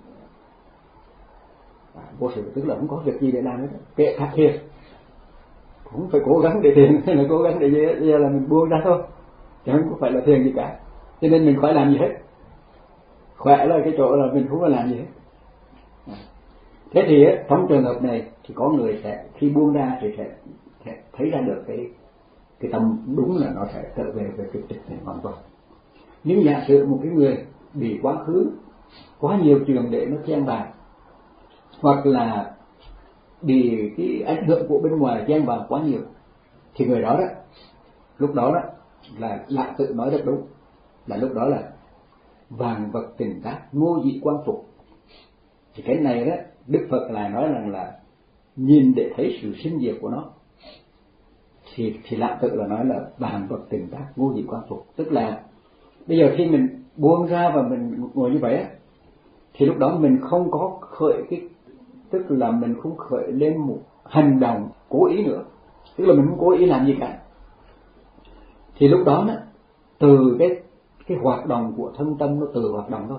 À, vô sự tức là không có việc gì để làm hết, kệ cả thiền, cũng phải cố gắng để thiền hay là cố gắng để gì, bây giờ là mình buông ra thôi, chứ không phải là thiền gì cả. Cho nên mình khỏi làm gì hết, khỏe là cái chỗ là mình không có làm gì hết. À, thế thì trong trường hợp này thì có người sẽ khi buông ra thì sẽ, sẽ thấy ra được cái cái tâm đúng là nó sẽ trở về về cái tịch này hoàn toàn. Nếu giả sử một cái người bị quá khứ quá nhiều chuyện để nó chen vào, hoặc là bị cái ảnh hưởng của bên ngoài chen vào quá nhiều, thì người đó đó lúc đó đó là Lạc Tự nói rất đúng, là lúc đó là vạn vật tình tác ngô dị quan phục. Thì cái này đó Đức Phật lại nói rằng là nhìn để thấy sự sinh diệt của nó, thì thì Lạc Tự là nói là vạn vật tình tác ngô dị quan phục. Tức là bây giờ khi mình buông ra và mình ngồi như vậy á, thì lúc đó mình không có khởi cái, tức là mình không khởi lên một hành động cố ý nữa, tức là mình không cố ý làm gì cả. Thì lúc đó, đó từ cái cái hoạt động của thân tâm nó tự hoạt động thôi.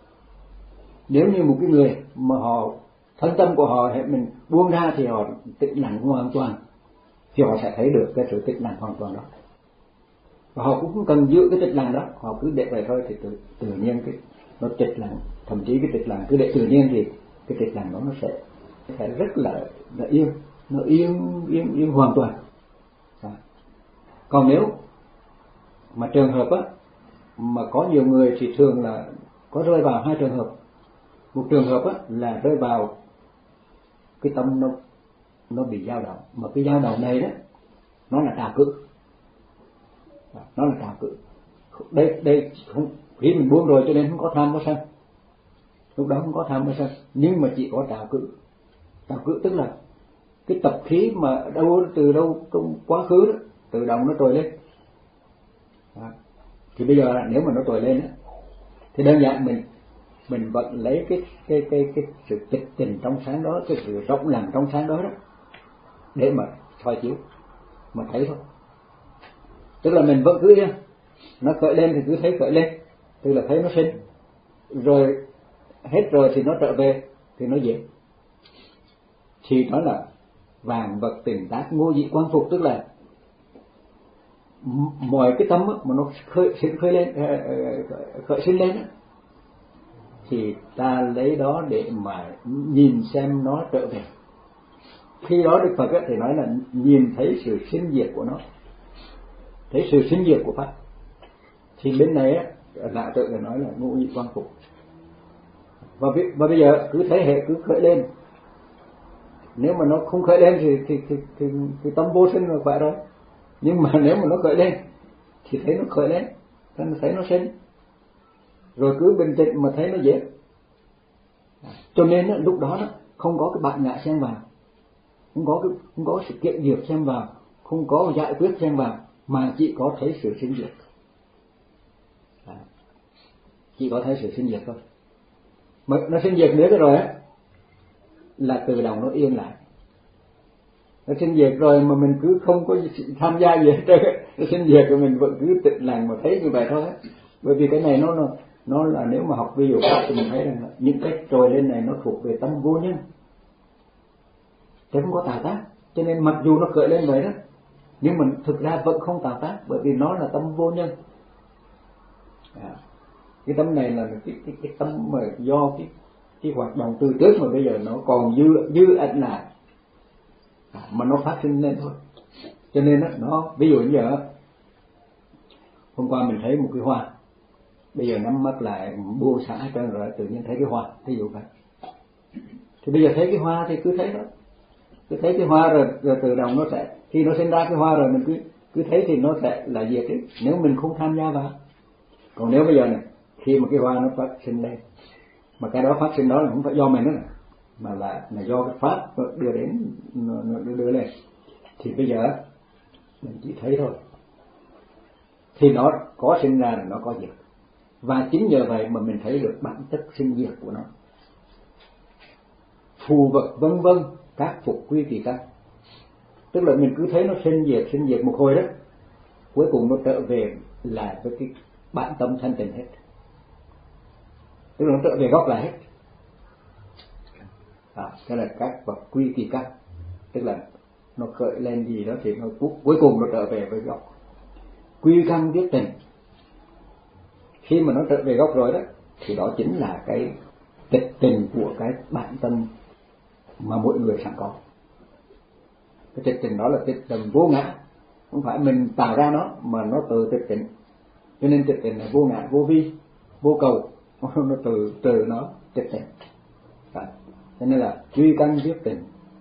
Nếu như một cái người mà họ thân tâm của họ mình buông ra thì họ tĩnh lặng hoàn toàn, thì họ sẽ thấy được cái sự tĩnh lặng hoàn toàn đó, và họ cũng không cần giữ cái tĩnh lặng đó, họ cứ để vậy thôi thì tự, tự nhiên cái nó tĩnh lặng. Thậm chí cái tĩnh lặng cứ để tự nhiên thì cái tĩnh lặng đó nó sẽ sẽ rất là là yên, nó yên yên yên hoàn toàn. À. Còn nếu mà trường hợp á mà có nhiều người thì thường là có rơi vào hai trường hợp. Một trường hợp á là rơi vào cái tâm nó nó bị dao động, mà cái dao động này đó nó là trào cự, nó là trào cự. Đây đây không, khi mình buông rồi cho nên không có tham có sân, lúc đó không có tham có sân, nhưng mà chỉ có trào cự. Trào cự tức là cái tập khí mà đâu từ đâu trong quá khứ đó tự động nó trồi lên. Đó. Thì bây giờ nếu mà nó trồi lên đó, thì đơn giản mình mình vẫn lấy cái cái cái cái sự tịch tình trong sáng đó, cái sự rộng lặng trong sáng đó đó để mà soi chiếu mà thấy thôi. Tức là mình vẫn cứ yên, Nó khởi lên thì cứ thấy khởi lên, tức là thấy nó sinh, rồi hết rồi thì nó trở về thì nó diệt. Thì đó là vạn vật tình tác ngô dị quang phục, tức là mọi cái tâm mà nó khởi sinh khởi lên khởi sinh lên thì ta lấy đó để mà nhìn xem nó trở về. Khi đó Đức Phật thì nói là nhìn thấy sự sinh diệt của nó, thấy sự sinh diệt của Pháp. Thì bên này á, Lạ Tự là nói là ngũ nhị quang phục. Và, và bây giờ cứ thấy hệ cứ khởi lên. Nếu mà nó không khởi lên thì thì thì, thì, thì tâm vô sinh là khỏe rồi. Nhưng mà nếu mà nó khởi lên thì thấy nó khởi lên, thấy nó sinh, rồi cứ bình tĩnh mà thấy nó dễ. Cho nên á, lúc đó, đó không có cái bản ngã xen vào, không có cái không có sự kiện diệt xen vào, không có giải quyết xen vào, mà chỉ có thấy sự sinh diệt. À, chỉ có thấy sự sinh diệt thôi. Mà nó sinh diệt nữa rồi á là tự động nó yên lại. Nó sinh diệt rồi mà mình cứ không có tham gia gì hết trơn, nó sinh diệt rồi mình vẫn cứ tĩnh lặng mà thấy như vậy thôi á. Bởi vì cái này nó nó nó là nếu mà học ví dụ khác thì mình thấy rằng những cái trồi lên này nó thuộc về tâm vô nhân, chứ không có tạo tác. Cho nên mặc dù nó khởi lên vậy đó, nhưng mà thực ra vẫn không tạo tác, bởi vì nó là tâm vô nhân. À, cái tâm này là cái cái cái tâm mà do cái cái hoạt động từ trước mà bây giờ nó còn dư dư ẩn lại, à, mà nó phát sinh lên thôi. Cho nên đó, nó ví dụ như giờ hôm qua mình thấy một cái hoa, bây giờ nhắm mắt lại buông xả hết trơn rồi tự nhiên thấy cái hoa, ví dụ vậy. Thì bây giờ thấy cái hoa thì cứ thấy đó, cứ thấy cái hoa rồi, rồi tự động nó sẽ, khi nó sinh ra cái hoa rồi mình cứ cứ thấy thì nó sẽ là diệt đấy, nếu mình không tham gia vào. Còn nếu bây giờ này, khi mà cái hoa nó phát sinh lên, mà cái đó phát sinh đó là không phải do mình nữa, mà là là do cái pháp đưa đến, nó, nó đưa, đưa lên, thì bây giờ mình chỉ thấy thôi, thì nó có sinh ra là nó có diệt. Và chính nhờ vậy mà mình thấy được bản chất sinh diệt của nó. Phù vật vân vân các phục quy kỳ căn, tức là mình cứ thấy nó sinh diệt sinh diệt một hồi đó, cuối cùng nó trở về lại với cái bản tâm thanh tịnh hết, tức là nó trở về gốc lại hết. À, thế là các vật quy kỳ căn, tức là nó khởi lên gì đó thì nó cuối cùng nó trở về với gốc. Quy căn biết tình, khi mà nó trở về gốc rồi đó thì đó chính là cái tịch tình của cái bản tâm mà mỗi người sẵn có. Cái tịch tình đó là tịch tình vô ngã, không phải mình tạo ra nó mà nó tự tịch tình. Cho nên tịch tình là vô ngã, vô vi, vô cầu, nó từ từ nó tịch tình. Cho nên là duy căn biết tình,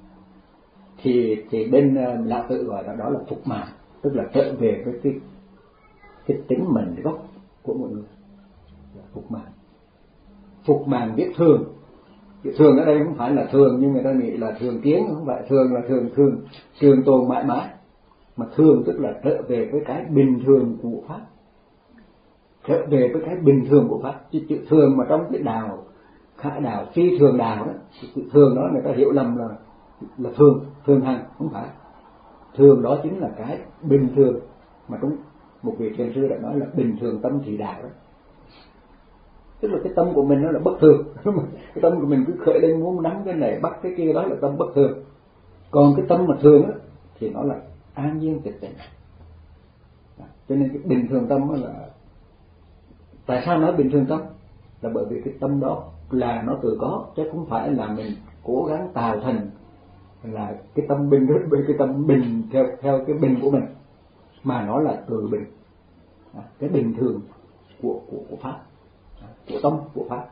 thì thì bên uh, Lạ Tự gọi là đó là phục mạng, tức là trở về với cái cái tính mình gốc của mọi người, là phục mạng. Phục mạng biết thường, thường ở đây không phải là thường nhưng người ta nghĩ là thường kiến, không phải. Thường là thường thường trường tồn mãi mãi, mà thường tức là trở về với cái bình thường của pháp, trở về với cái bình thường của pháp. Chứ chữ thường mà trong cái đạo khả đạo phi thường đạo đó, chữ thường đó người ta hiểu lầm là là thường thường hằng, không phải. Thường đó chính là cái bình thường mà trong một vị thiền sư đã nói là bình thường tâm thì đạo đó. Tức là cái tâm của mình nó là bất thường, cái tâm của mình cứ khởi lên muốn nắm cái này bắt cái kia, đó là tâm bất thường. Còn cái tâm mà thường á thì nó là an nhiên tịch tịnh. Cho nên cái bình thường tâm đó là, tại sao nói bình thường tâm, là bởi vì cái tâm đó là nó tự có, chứ không phải là mình cố gắng tạo thành là cái tâm bình rất bởi cái tâm bình theo theo cái bình của mình, mà nó là từ bình, cái bình thường của của của pháp, của tâm của pháp.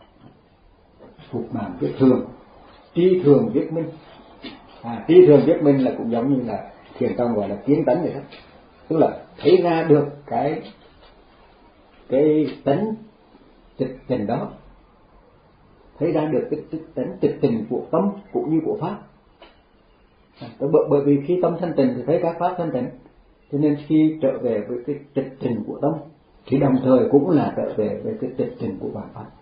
Phục mạng viết thường, tri thường viết minh. À, tri thường viết minh là cũng giống như là thiền tông gọi là kiến tánh vậy đó, tức là thấy ra được cái cái tánh tịch tình đó, thấy ra được cái, cái tánh tịch tình của tâm cũng như của pháp. À, bởi, bởi vì khi tâm thanh tịnh thì thấy các pháp thanh tịnh, cho nên khi trở về với cái tịch tình của tâm thì đồng thời cũng là trở về với cái tịch tình của bản pháp.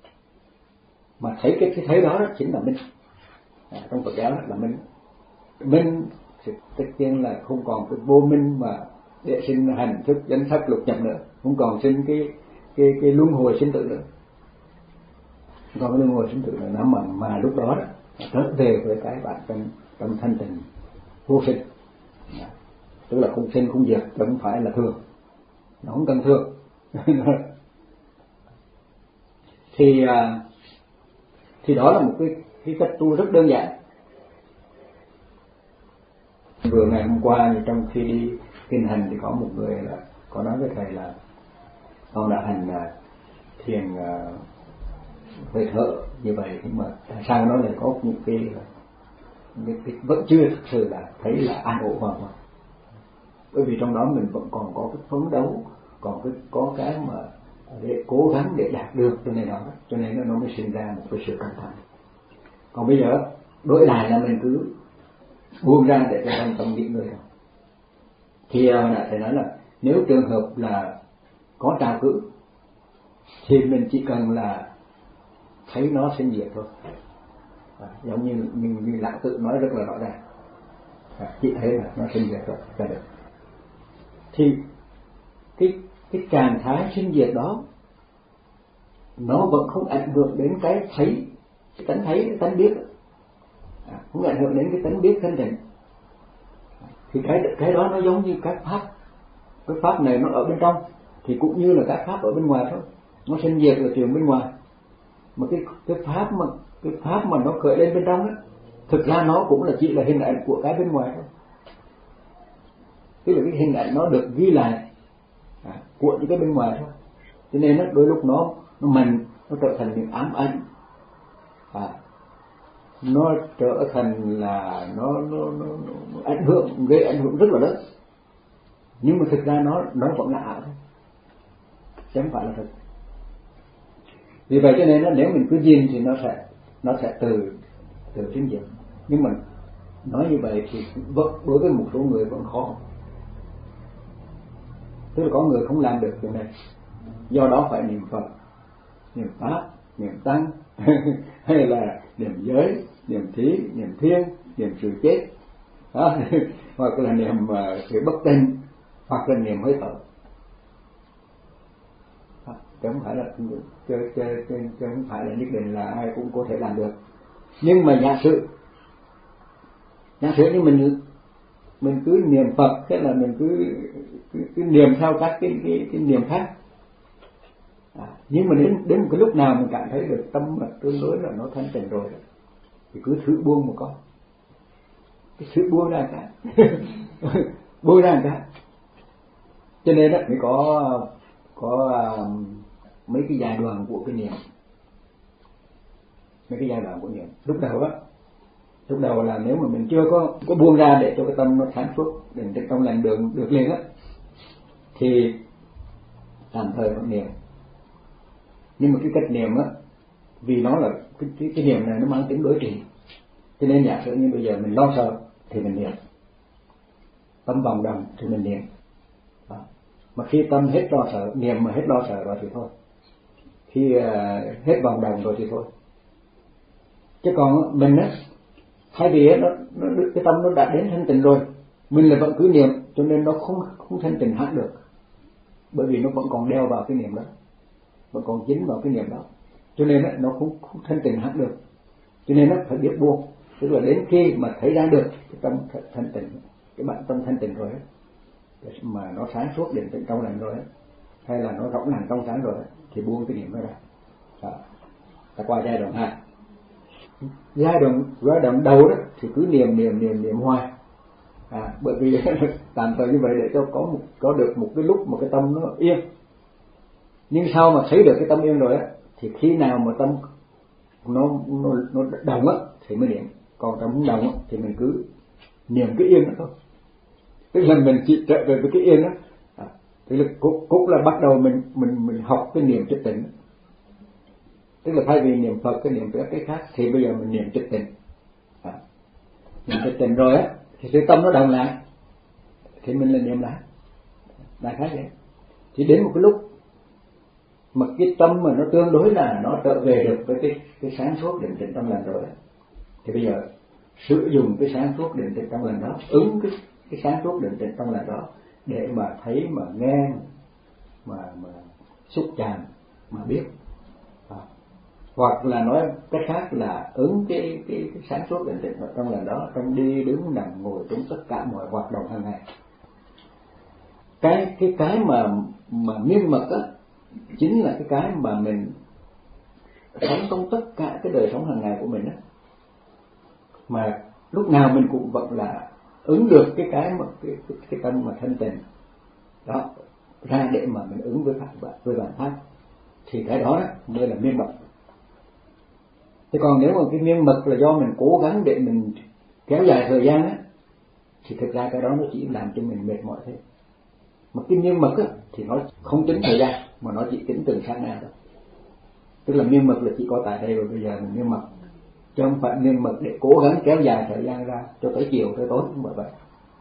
Mà thấy cái, cái thấy đó, đó chính là minh. À, trong Phật giáo là minh. Minh thì tất nhiên là không còn cái vô minh mà để sinh hành thức danh sắc lục nhập nữa, không còn sinh cái cái cái luân hồi sinh tử nữa, không còn cái luân hồi sinh tử nữa. Nó mà mà lúc đó đó trở về với cái bản tâm tâm thanh tịnh vô sinh, tức là không sinh không diệt, không phải là thường, nó không cần thường. thì thì đó là một cái cái cách tu rất đơn giản. Vừa ngày hôm qua thì trong khi đi kinh hành thì có một người là có nói với thầy là con đã hành thiền hơi thở như vậy, nhưng mà tại sao nó lại có những cái, những cái vẫn chưa thực sự là thấy là an ổn hoàn toàn, bởi vì trong đó mình vẫn còn có cái phấn đấu, còn cái có cái mà để cố gắng để đạt được, cho nên đó cho nên nó mới sinh ra một cái sự căng thẳng. Còn bây giờ đổi lại là mình cứ buông ra để cho tâm tâm nghỉ ngơi thôi. Thì hồi nãy thầy nói là nếu trường hợp là có trào cự thì mình chỉ cần là thấy nó sinh diệt thôi, à, giống như như, như Lão Tự nói rất là rõ ràng, à, chỉ thấy là nó sinh diệt rồi là được. Thì cái cái trạng thái sinh diệt đó nó vẫn không ảnh hưởng đến cái thấy, cái tánh thấy, cái tánh biết, à, không ảnh hưởng đến cái tánh biết thanh tịnh. Thì cái cái đó nó giống như các pháp, cái pháp này nó ở bên trong thì cũng như là các pháp ở bên ngoài thôi, nó sinh diệt là chuyện bên ngoài, mà cái cái pháp mà cái pháp mà nó khởi lên bên trong đó, thực ra nó cũng là chỉ là hình ảnh của cái bên ngoài thôi, tức là cái hình ảnh nó được ghi lại, à, của những cái bên ngoài thôi, cho nên đó, đôi lúc nó nó mình nó trở thành những ám ảnh, à, nó trở thành là nó nó, nó, nó ảnh hưởng, gây ảnh hưởng rất là lớn, nhưng mà thực ra nó nó vẫn là ảo thôi, chứ không phải là thật. Vì vậy cho nên nó, nếu mình cứ nhìn thì nó sẽ nó sẽ từ từ sinh diệt, nhưng mà nói như vậy thì vẫn đối với một số người vẫn khó, tức là có người không làm được chuyện này, do đó phải niệm Phật, niệm Pháp, niệm Tăng hay là niệm giới, niệm thí, niệm thiên, niệm sự chết đó. Hoặc là niệm uh, sự bất tinh, hoặc là niệm hơi thở, chứ không phải là chứ, chứ, chứ, chứ không phải là nhất định là ai cũng có thể làm được. Nhưng mà giả sử giả sử như mình mình cứ niệm Phật, thế là mình cứ cứ, cứ niệm theo các cái cái, cái niệm khác, à, nhưng mà đến đến một cái lúc nào mình cảm thấy được tâm mà tương đối là nó thanh tịnh rồi thì cứ thử buông một con, cái sự buông ra cả buông ra cả. Cho nên đó mới có có uh, mấy cái giai đoạn của cái niệm, mấy cái giai đoạn của niệm. Lúc đầu á, lúc đầu là nếu mà mình chưa có có buông ra để cho cái tâm nó sáng suốt, để cái tâm lành đường được liền á, thì tạm thời vẫn niệm. Nhưng mà cái cách niệm á, vì nó là cái, cái, cái niệm này nó mang tính đối trị, cho nên giả sử như bây giờ mình lo sợ thì mình niệm, tâm vòng đồng thì mình niệm. Đó. Mà khi tâm hết lo sợ, niệm mà hết lo sợ rồi thì thôi, khi uh, hết vòng đồng rồi thì thôi. Chứ còn mình á, thay vì nó, nó cái tâm nó đã đến thanh tịnh rồi, mình là vẫn cứ niệm, cho nên nó không không thanh tịnh hẳn được, bởi vì nó vẫn còn đeo vào cái niệm đó, vẫn còn dính vào cái niệm đó, cho nên nó không, không thanh tịnh hẳn được. Cho nên nó phải biết buông, tức là đến khi mà thấy ra được cái tâm thanh tịnh, cái bản tâm thanh tịnh rồi ấy, mà nó sáng suốt định tịnh trong lành rồi ấy, hay là nó rộng lành trong sáng rồi ấy, thì buông cái niệm đó ra. Đó. Ta qua giai đoạn hai. Giai đoạn giai đoạn đầu đó thì cứ niệm niệm niệm niệm hoài, à, bởi vì tạm thời như vậy để cho có một có được một cái lúc mà cái tâm nó yên. Nhưng sau mà thấy được cái tâm yên rồi á, thì khi nào mà tâm nó nó nó đồng á thì mới niệm, còn tâm không đồng á thì mình cứ niệm cái yên đó thôi. Tức là mình chỉ trở về với cái yên đó, à, tức là cũng, cũng là bắt đầu mình mình mình học cái niệm trịch tịnh. Tức là thay vì niệm Phật cái niệm các cái khác thì bây giờ mình niệm trịch tịnh, à, niệm trịch tịnh rồi á thì cái tâm nó đồng lại thì mình là niệm lại, đại khái vậy. Thì đến một cái lúc mà cái tâm mà nó tương đối là nó trở về được với cái cái sáng suốt định tĩnh trong lành rồi, thì bây giờ sử dụng cái sáng suốt định tĩnh trong lành đó, ứng cái cái sáng suốt định tĩnh trong lành đó để mà thấy, mà nghe, mà mà xúc chạm, mà biết. À. Hoặc là nói cách khác là ứng cái cái, cái sáng suốt định tĩnh trong lần đó, trong đi đứng nằm ngồi trong tất cả mọi hoạt động hàng ngày. Cái cái cái mà mà miên mật á chính là cái cái mà mình sống trong tất cả cái đời sống hàng ngày của mình á, mà lúc nào mình cũng vẫn là ứng được cái cái mà cái, cái, cái tâm mà thanh tịnh đó ra để mà mình ứng với pháp với bản pháp, thì cái đó, đó mới là miên mật. Thế còn nếu mà cái miên mật là do mình cố gắng để mình kéo dài thời gian á, thì thực ra cái đó nó chỉ làm cho mình mệt mỏi thôi. Mà cái miên mật á thì nó không tính thời gian, mà nó chỉ tính từng sát na thôi. Tức là miên mật là chỉ có tại đây và bây giờ mình miên mật, chứ không phải miên mật để cố gắng kéo dài thời gian ra cho tới chiều tới tối, không phải vậy.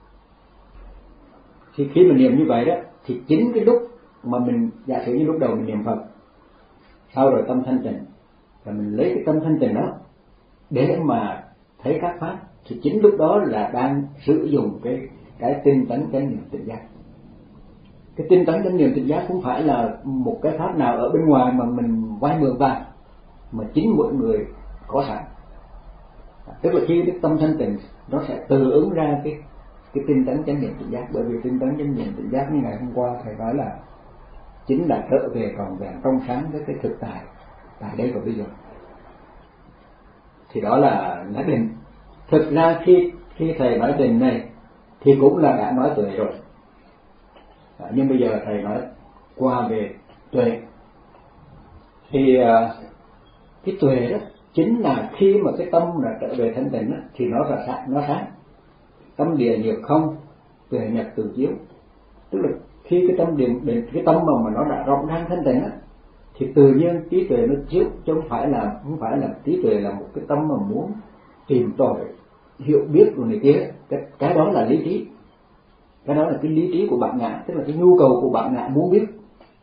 Thì khi mình niệm như vậy đó, thì chính cái lúc mà mình giả sử như lúc đầu mình niệm Phật, sau rồi tâm thanh tịnh, và mình lấy cái tâm thanh tịnh đó để mà thấy các pháp, thì chính lúc đó là đang sử dụng cái cái tinh tấn chánh niệm tỉnh giác. Cái tinh tấn chánh niệm tỉnh giác không phải là một cái pháp nào ở bên ngoài mà mình vay mượn vào, mà chính mỗi người có sẵn. Tức là khi cái tâm thanh tịnh nó sẽ tự ứng ra cái cái tinh tấn chánh niệm tỉnh giác. Bởi vì tinh tấn chánh niệm tỉnh giác như ngày hôm qua thầy nói là chính là trở về trọn vẹn trong sáng với cái thực tại tại đây và bây giờ. Thì đó là là định. Thực ra khi khi thầy nói định này thì cũng là đã nói tuệ rồi, à, nhưng bây giờ thầy nói qua về tuệ. Thì à, cái tuệ đó chính là khi mà cái tâm là trở về thanh tịnh đó, thì nó là sáng, nó sáng. Tâm địa nhiệt không, tuệ nhập từ chiếu. Tức là khi cái tâm điện, cái tâm mà, mà nó đã rộng rãi thanh tịnh á, thì tự nhiên trí tuệ nó chiếu, chứ không phải là không phải là trí tuệ là một cái tâm mà muốn tìm tòi hiểu biết rồi này kia. Cái, cái đó là lý trí, cái đó là cái lý trí của bản ngã, tức là cái nhu cầu của bản ngã muốn biết.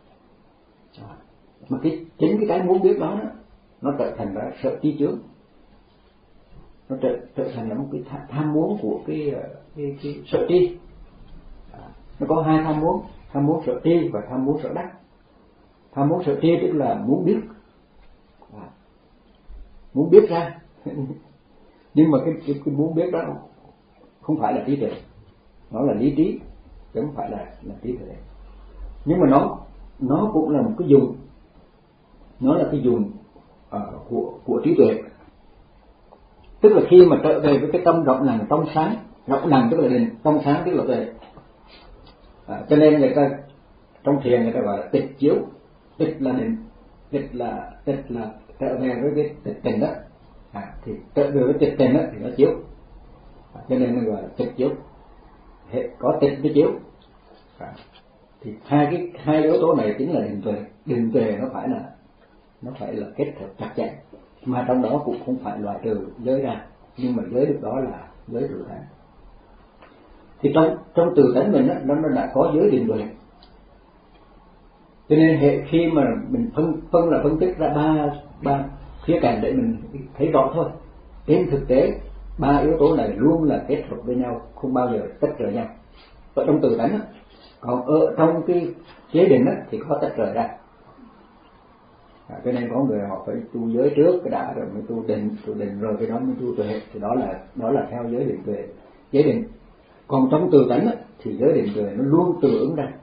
Mà cái chính cái cái muốn biết đó, đó nó trở thành là sợ chi chướng, nó trở, trở thành là một cái tham muốn của cái cái, cái sợ tri. Nó có hai tham muốn, tham muốn sợ tri và tham muốn sợ đắc. Tham muốn sợ tri tức là muốn biết, à, muốn biết ra. Nhưng mà cái, cái, cái muốn biết đó không phải là trí tuệ, nó là lý trí, chứ không phải là, là trí tuệ. Nhưng mà nó nó cũng là một cái dùng, nó là cái dùng uh, của của trí tuệ. Tức là khi mà trở về với cái tâm rộng lặng trong sáng, rộng lặng tức là định, trong sáng tức là tuệ. À, cho nên người ta trong thiền người ta gọi là tịch chiếu. Tịch là định, tịch là tịch là trở về với cái tịch tình đó, à, thì trở về với tịch tình đó thì nó chiếu, à, cho nên nó gọi là tịch chiếu. Hệ có tịch với chiếu, à, thì hai cái hai yếu tố này chính là định tuệ. Định tuệ nó phải là nó phải là kết hợp chặt chẽ, mà trong đó cũng không phải loại trừ giới ra, nhưng mà giới được đó là giới tự tánh. Thì trong trong tự tánh mình đó, nó nó đã có giới định tuệ. Cho nên hệ khi mà mình phân phân là phân tích ra ba ba khía cạnh để mình thấy rõ thôi. Trên thực tế ba yếu tố này luôn là kết hợp với nhau, không bao giờ tách rời nhau ở trong tự tánh đó. Còn ở trong cái chế định đó thì có tách rời ra. À, cho nên có người họ phải tu giới trước cái đã rồi mới tu định, tu định rồi cái đó mới tu tuệ, thì đó là đó là theo giới định tuệ, giới định. Còn trong tự tánh đó, thì giới định tuệ nó luôn tự ứng ra.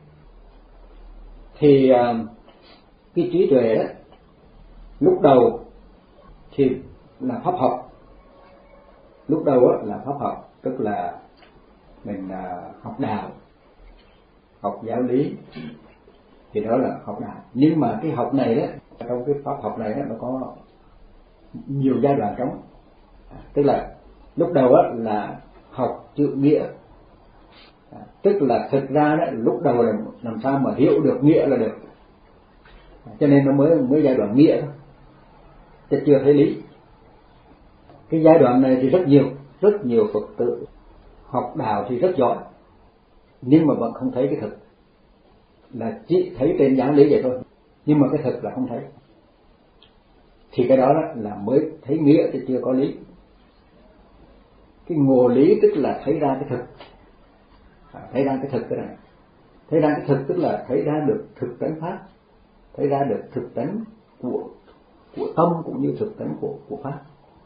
Thì uh, cái trí tuệ đó lúc đầu thì là pháp học, lúc đầu đó là pháp học, tức là mình uh, học đạo, học giáo lý, thì đó là học đạo. Nhưng mà cái học này đó, trong cái pháp học này đó, nó có nhiều giai đoạn trống. À, tức là lúc đầu đó là học chữ nghĩa, à, tức là thực ra đó lúc đầu là làm sao mà hiểu được nghĩa là được, à, cho nên nó mới mới giai đoạn nghĩa thôi, chứ chưa thấy lý. Cái giai đoạn này thì rất nhiều rất nhiều Phật tử học đạo thì rất giỏi, nhưng mà vẫn không thấy cái thực, là chỉ thấy trên giáo lý vậy thôi, nhưng mà cái thực là không thấy. Thì cái đó, đó là mới thấy nghĩa thì chưa có lý. Cái ngộ lý tức là thấy ra cái thực, À, thấy ra cái thực cái này, thấy ra cái thực tức là thấy ra được thực tánh pháp, thấy ra được thực tánh của của tâm cũng như thực tánh của của pháp.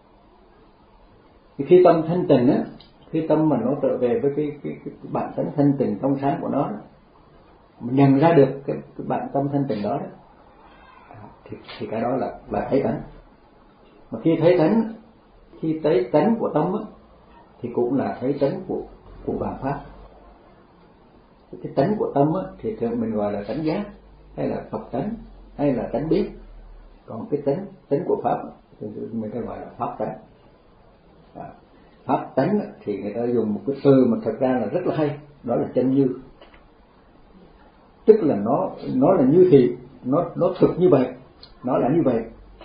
Thì khi tâm thanh tịnh á, khi tâm mà nó trở về với cái cái, cái, cái bản tánh thanh tịnh trong sáng của nó, mình nhận ra được cái, cái bản tâm thanh tịnh đó, đó thì, thì cái đó là là thấy tánh. Mà khi thấy tánh, khi thấy tánh của tâm á, thì cũng là thấy tánh của của vạn pháp. Cái tánh của tâm á, thì thường mình gọi là tánh giác, hay là Phật tánh, hay là tánh biết. Còn cái tánh tánh của pháp thì mình ta gọi là pháp tánh. À, pháp tánh thì người ta dùng một cái từ mà thật ra là rất là hay, đó là chân như. Tức là nó nó là như thì nó nó thực như vậy, nó là như vậy,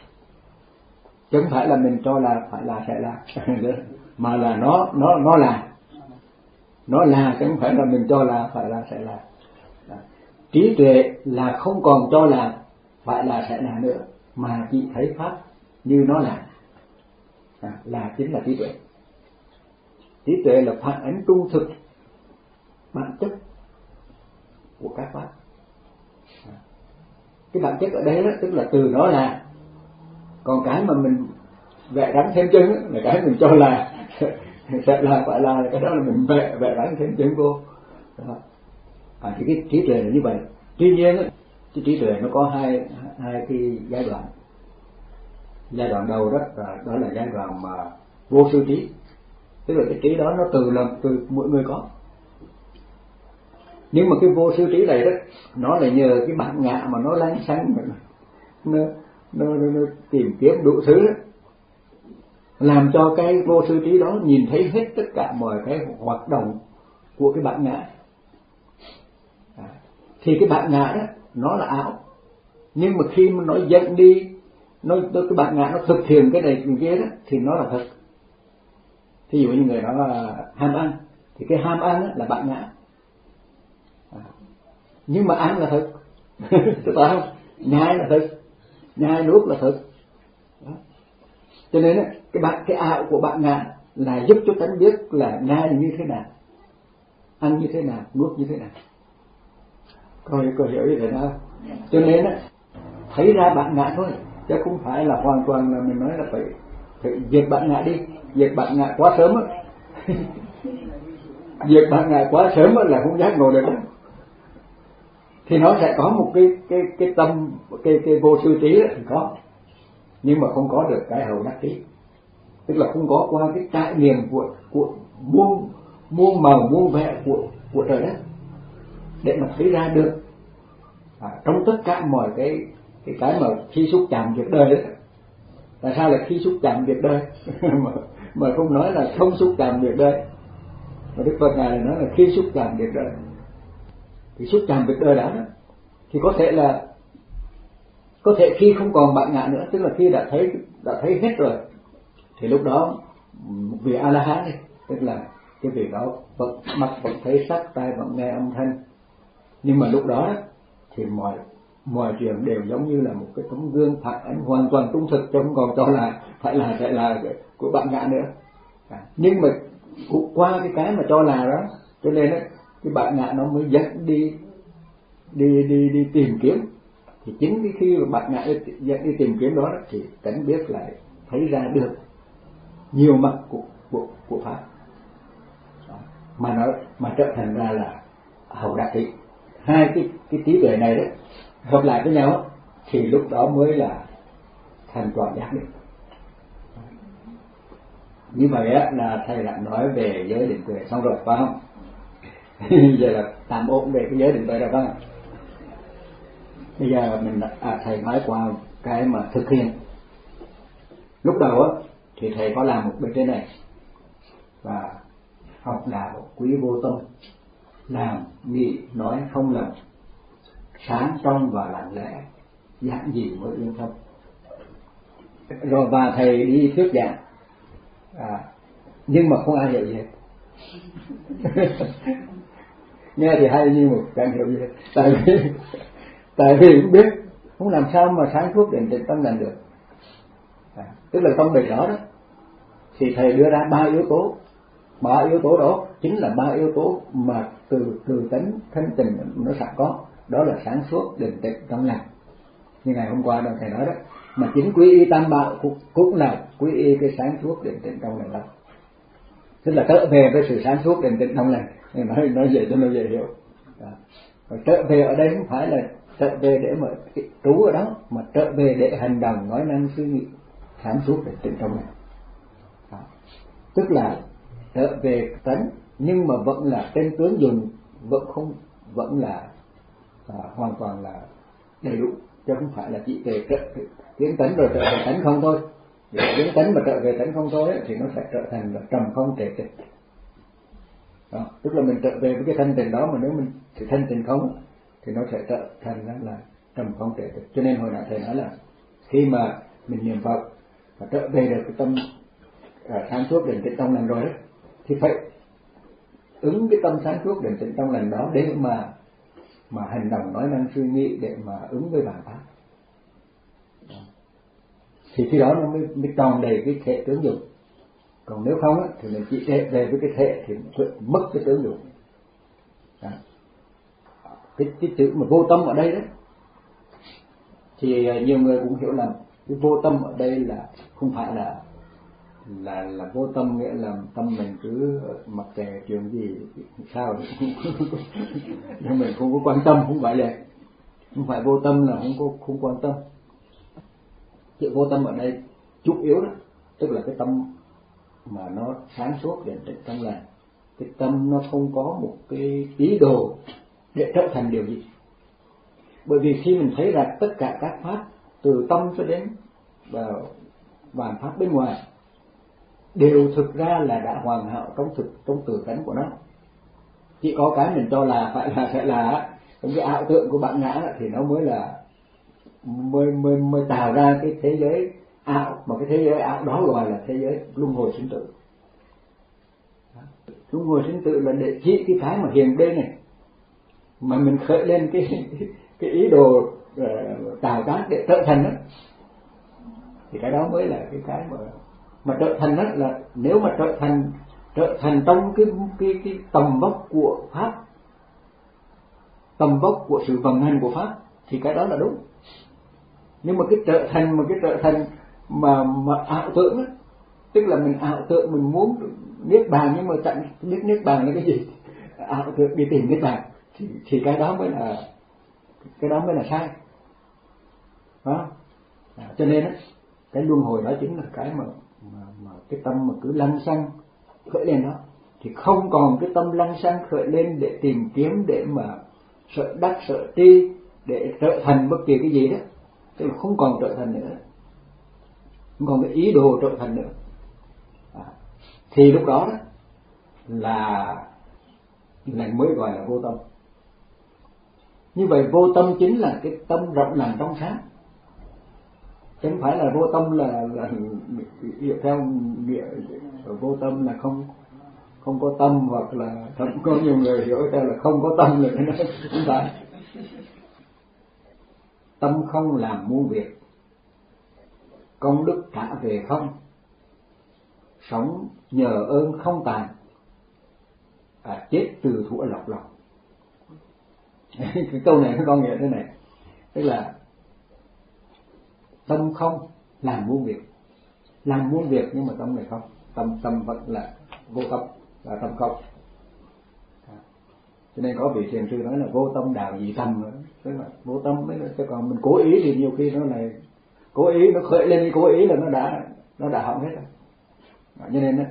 chứ không phải là mình cho là phải là sẽ là mà là nó nó nó là nó là chứ không phải là mình cho là phải là sẽ là. À, trí tuệ là không còn cho là phải là sẽ là nữa, mà chỉ thấy pháp như nó là. À, là chính là trí tuệ. Trí tuệ là phản ánh trung thực bản chất của các pháp. À, cái bản chất ở đây đó, tức là từ nó là, còn cái mà mình vẽ rắn thêm chân là cái mình cho là sẽ là phải là, cái đó là mình vẽ vẽ rắn thêm chân vô. À, thì cái trí tuệ là như vậy. Tuy nhiên á, cái trí tuệ nó có hai hai cái giai đoạn. Giai đoạn đầu đó là, đó là giai đoạn mà vô sư trí, tức là cái trí đó nó từ lần từ mỗi người có. Nhưng mà cái vô sư trí này đó, nó là nhờ cái bản ngã mà nó lánh xanh, nó, nó, nó, nó, nó tìm kiếm đủ thứ đó, làm cho cái vô sư trí đó nhìn thấy hết tất cả mọi cái hoạt động của cái bản ngã. À, thì cái bản ngã đó nó là ảo, nhưng mà khi mà nó dẫn đi, nó cái bản ngã nó thực hiện cái này cái kia đó thì nó là thật. Thí dụ như người đó là ham ăn, thì cái ham ăn là bản ngã, à, nhưng mà ăn là thật. Tức là không, nhai là thật, nhai nuốt là thật. Đó. Cho nên cái bạn cái ảo của bản ngã là giúp cho tánh biết là nhai như thế nào, ăn như thế nào, nuốt như thế nào. Coi coi hiểu như thế nào. Cho nên thấy ra bản ngã thôi, chứ không phải là hoàn toàn là mình nói là phải phải diệt bản ngã đi. Diệt bản ngã quá sớm á, diệt bản ngã quá sớm á là không giác ngộ được. Thì nó sẽ có một cái cái cái tâm cái cái vô sư trí đó thì có, nhưng mà không có được cái hậu đắc trí, tức là không có qua cái trải nghiệm của của muôn muôn màu muôn vẻ của của trời đất để mà thấy ra được. À, trong tất cả mọi cái cái cái mà khi xúc chạm việc đời đó. Tại sao là khi xúc chạm việc đời mà, mà không nói là không xúc chạm việc đời, mà Đức Phật ngài nói là khi xúc chạm việc đời. Thì xúc chạm việc đời đó, đó thì có thể là có thể khi không còn bản ngã nữa, tức là khi đã thấy đã thấy hết rồi, thì lúc đó một vị A La Hán, tức là cái vị đó vẫn mắt vẫn thấy sắc, tai vẫn nghe âm thanh, nhưng mà lúc đó thì mọi mọi chuyện đều giống như là một cái tấm gương phản ánh hoàn toàn trung thực, chứ không còn cho là phải là sẽ là của bản ngã nữa. À, nhưng mà qua cái cái mà cho là đó, cho nên đó, cái bản ngã nó mới dẫn đi đi đi đi tìm kiếm. Thì chính cái khi mà bản ngã dẫn đi tìm kiếm đó, đó thì tánh biết lại thấy ra được nhiều mặt của của của pháp, đó. mà nó mà trở thành ra là hậu đắc trí. Hai cái cái trí tuệ này đó hợp lại với nhau thì lúc đó mới là thành toàn giác định. Như vậy á là thầy đã nói về giới định tuệ xong rồi phải không? Giờ là tạm ổn về cái giới định tuệ rồi phải không? Bây giờ mình à, thầy nói qua cái mà thực hiện. Lúc đầu á thì thầy có làm một bên trên này và học đạo quý vô tâm, làm nghĩ nói không lầm, sáng trong và lặng lẽ, giảng gì mới yên tâm. Rồi và thầy đi thuyết giảng, à, nhưng mà không ai hiểu gì hết. Nghe thì hay nhưng mà chẳng hiểu gì hết. Tại vì tại vì cũng biết không làm sao mà sáng suốt đến tịnh tâm lành được. À, tức là trong đời đó đó thì thầy đưa ra ba yếu tố Ba yếu tố đó chính là ba yếu tố mà từ từ tánh thanh tịnh nó sẵn có, đó là sáng suốt, định tĩnh, trong lành. Như ngày hôm qua đồng thầy nói đó, mà chính quy y tam bảo cũng, cũng là quy y cái sáng suốt, định tĩnh, trong lành đó, tức là trở về với sự sáng suốt, định tĩnh, trong lành. Nói nói vậy cho nó dễ hiểu. Đó. Trở về ở đây không phải là trở về để mà trú ở đó, mà trở về để hành động, nói năng, suy nghĩ sáng suốt, định tĩnh, trong lành. Đó. Tức là trở về tánh nhưng mà vẫn là trên tướng dùng, vẫn không vẫn là à, hoàn toàn là đầy đủ, chứ không phải là chỉ về trở kiến tánh rồi trở về tánh không thôi. Kiến tánh mà trở về tánh không thôi ấy, thì nó sẽ trở thành là trầm không trệ tịch. Đó, tức là mình trở về với cái thanh tịnh đó, mà nếu mình thì thanh tịnh không thì nó sẽ trở thành là trầm không trệ tịch. Cho nên hồi nãy thầy nói là khi mà mình niệm Phật và trở về được cái tâm à, sáng suốt định tĩnh trong lành rồi đấy, thì phải ứng cái tâm sáng suốt định tĩnh trong lành đó để mà mà hành động, nói năng, suy nghĩ để mà ứng với bản pháp. Thì khi đó nó mới, mới tròn đầy cái thể tướng dụng. Còn nếu không á, thì mình chỉ về với cái thể thì mất cái tướng dụng. Đó. Cái, cái chữ mà vô tâm ở đây đó thì nhiều người cũng hiểu lầm. Cái vô tâm ở đây là không phải là là là vô tâm, nghĩa là tâm mình cứ mặc kệ chuyện gì sao nhưng mình không có quan tâm, không phải vậy. Không phải vô tâm là không có không quan tâm. Chữ vô tâm ở đây chủ yếu đó, tức là cái tâm mà nó sáng suốt, định tĩnh, trong lành. Cái tâm nó không có một cái ý đồ để trở thành điều gì. Bởi vì khi mình thấy rằng tất cả các pháp từ tâm cho đến vạn pháp bên ngoài đều thực ra là đã hoàn hảo trong thực trong tự tánh của nó. Chỉ có cái mình cho là phải là phải là trong cái ảo tượng của bản ngã thì nó mới là mới mới mới tạo ra cái thế giới ảo, mà cái thế giới ảo đó gọi là thế giới luân hồi sinh tử. Luân hồi sinh tử là để chỉ cái cái mà hiện bên này mà mình khởi lên cái cái ý đồ uh, tạo tác để trở thành đó, thì cái đó mới là cái cái mà mà trở thành đó là nếu mà trở thành trở thành trong cái cái cái tầm vóc của pháp, tầm vóc của sự vận hành của pháp thì cái đó là đúng. Nhưng mà cái trở thành mà cái trở thành mà mà ảo tưởng đó, tức là mình ảo tưởng mình muốn niết bàn nhưng mà chẳng biết niết bàn là cái gì, ảo tưởng đi tìm niết bàn thì, thì cái đó mới là cái đó mới là sai. Đó. À, cho nên đó, cái luân hồi đó chính là cái mà mà, mà cái tâm mà cứ lăng xăng khởi lên đó, thì không còn cái tâm lăng xăng khởi lên để tìm kiếm, để mà sợ đắc sợ tri, để trở thành bất kỳ cái gì đó, tức là không còn trở thành nữa, không còn cái ý đồ trở thành nữa. À, thì lúc đó, đó là là mới gọi là vô tâm. Như vậy vô tâm chính là cái tâm rộng lặng trong sáng, chứ không phải là vô tâm là là theo nghĩa vô tâm là không không có tâm, hoặc là thậm có nhiều người hiểu theo là không có tâm, là nó không phải. Tâm không làm muôn việc, công đức trả về không, sống nhờ ơn không tàn, à, chết từ thủa lọc lòng. Cái câu này nó có nghĩa thế này, tức là tâm không làm muôn việc, làm muôn việc nhưng mà tâm này không, tâm tâm vẫn là vô tâm, là tâm không. À, cho nên có vị thiền sư nói là vô tâm đạo dị tâm nữa, tức là vô tâm mới là, chứ còn mình cố ý thì nhiều khi nó này cố ý nó khởi lên, cố ý là nó đã nó đã hỏng hết rồi. À, cho nên đó,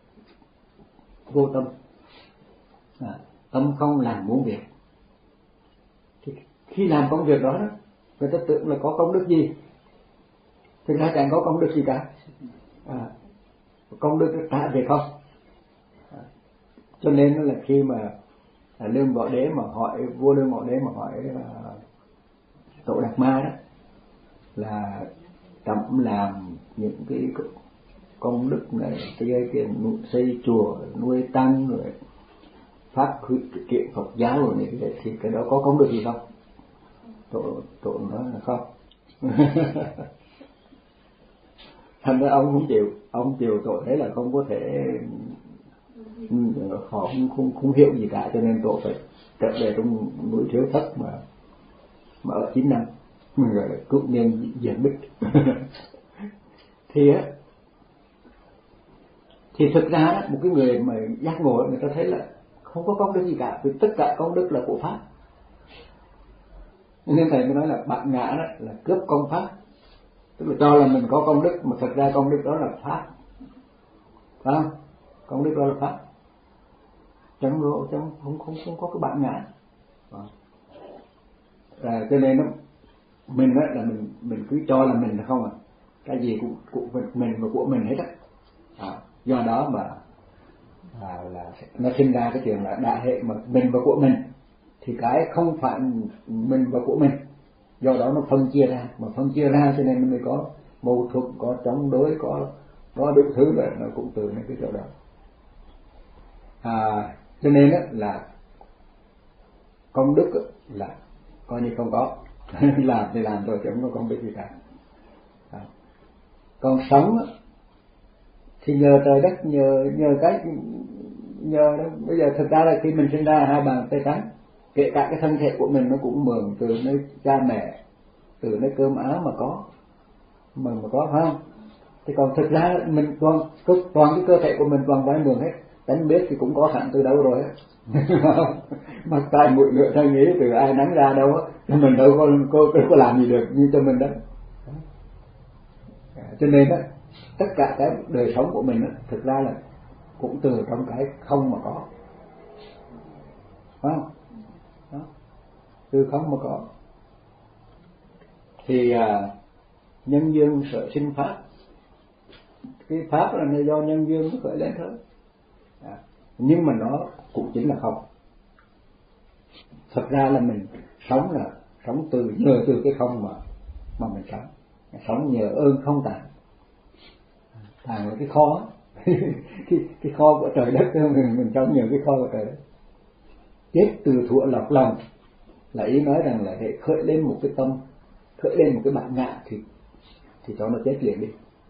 vô tâm, à, tâm không làm muôn việc. Thì khi làm công việc đó, đó người ta tưởng là có công đức gì, thực ra chẳng có công đức gì cả. À, công đức trả về không. À, cho nên là khi mà à, Lương Võ Đế mà hỏi vua Lương Võ Đế mà hỏi à, Tổ Đạt Ma đó là trẫm làm những cái công đức này, cái cái xây chùa, nuôi tăng, rồi phát kiện Phật giáo rồi này, thì cái đó có công đức gì không? Tổ tổ nói là không. Thành ra ông không chịu, ông chịu tội thế là không có thể họ không, không không hiểu gì cả, cho nên tổ phải trở về trong núi Thiếu Thất mà mà ở chín năm, mình gọi là cựu nhân diện bích. Thì á thì thực ra đó, một cái người mà giác ngộ người ta thấy là không có công đức gì cả, vì tất cả công đức là của pháp. Nên thầy mới nói là bạn ngã đó là cướp công pháp, tức là cho là mình có công đức mà thật ra công đức đó là pháp, phải không? Công đức đó là pháp, chẳng có chẳng không không không có cái bạn ngã. À, cho nên đó, mình đó là mình mình cứ cho là mình là không à, cái gì cũng của mình và của mình hết á. À, do đó mà à, là nó sinh ra cái chuyện là đại hệ mà mình và của mình, thì cái không phải mình và của mình, do đó nó phân chia ra, mà phân chia ra cho nên nó mới có mâu thuẫn, có chống đối, có có đủ thứ, là nó cũng từ những cái chỗ đó. À, cho nên đó là công đức là coi như không có. Làm thì làm rồi chứ không có công đức gì cả. À, còn sống thì nhờ trời đất, nhờ nhờ cái nhờ đó. Bây giờ thực ra là khi mình sinh ra hai bàn tay trắng, kể cả cái thân thể của mình nó cũng mượn từ nơi cha mẹ, từ nơi cơm áo mà có, mà mà có phải không? Thì còn thực ra mình toàn toàn cái cơ thể của mình toàn phải mượn hết, đánh biết thì cũng có sẵn từ đâu rồi á. Mặt tay mũi lưỡi thân ý từ ai nắng ra đâu á, cho mình đâu có có, có làm gì được như cho mình đó. Cho nên đó, tất cả cái đời sống của mình đó, thực ra là cũng từ trong cái không mà có, phải không? Đó. Từ không mà có. Thì à, nhân duyên sở sinh pháp, cái pháp là do nhân duyên nó khởi lên thôi. À, nhưng mà nó cũng chính là không. Thật ra là mình sống là sống từ nhờ từ cái không mà mà mình sống, sống nhờ ơn không tàn. Tàn là cái kho, cái cái kho của trời đất, mình mình sống nhờ cái kho của trời đất. Chết từ thuở lọc lòng là ý nói rằng là để khởi lên một cái tâm, khởi lên một cái bản ngã thì thì cho nó chết liền đi.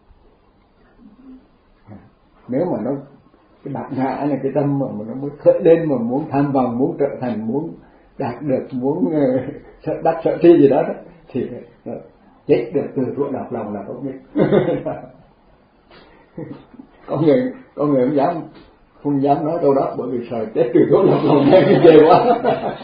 À, nếu mà nó cái bản ngã này, cái tâm mà, mà nó mới khởi lên mà muốn tham vọng, muốn trở thành, muốn đạt được, muốn uh, sợ đắc sợ thi gì đó, đó thì uh, chết được từ thuở lọc lòng là tốt nhất. Có người có người không dám không dám nói câu đó, bởi vì sợ chết từ thuở lọc lòng nghe cái ghê quá.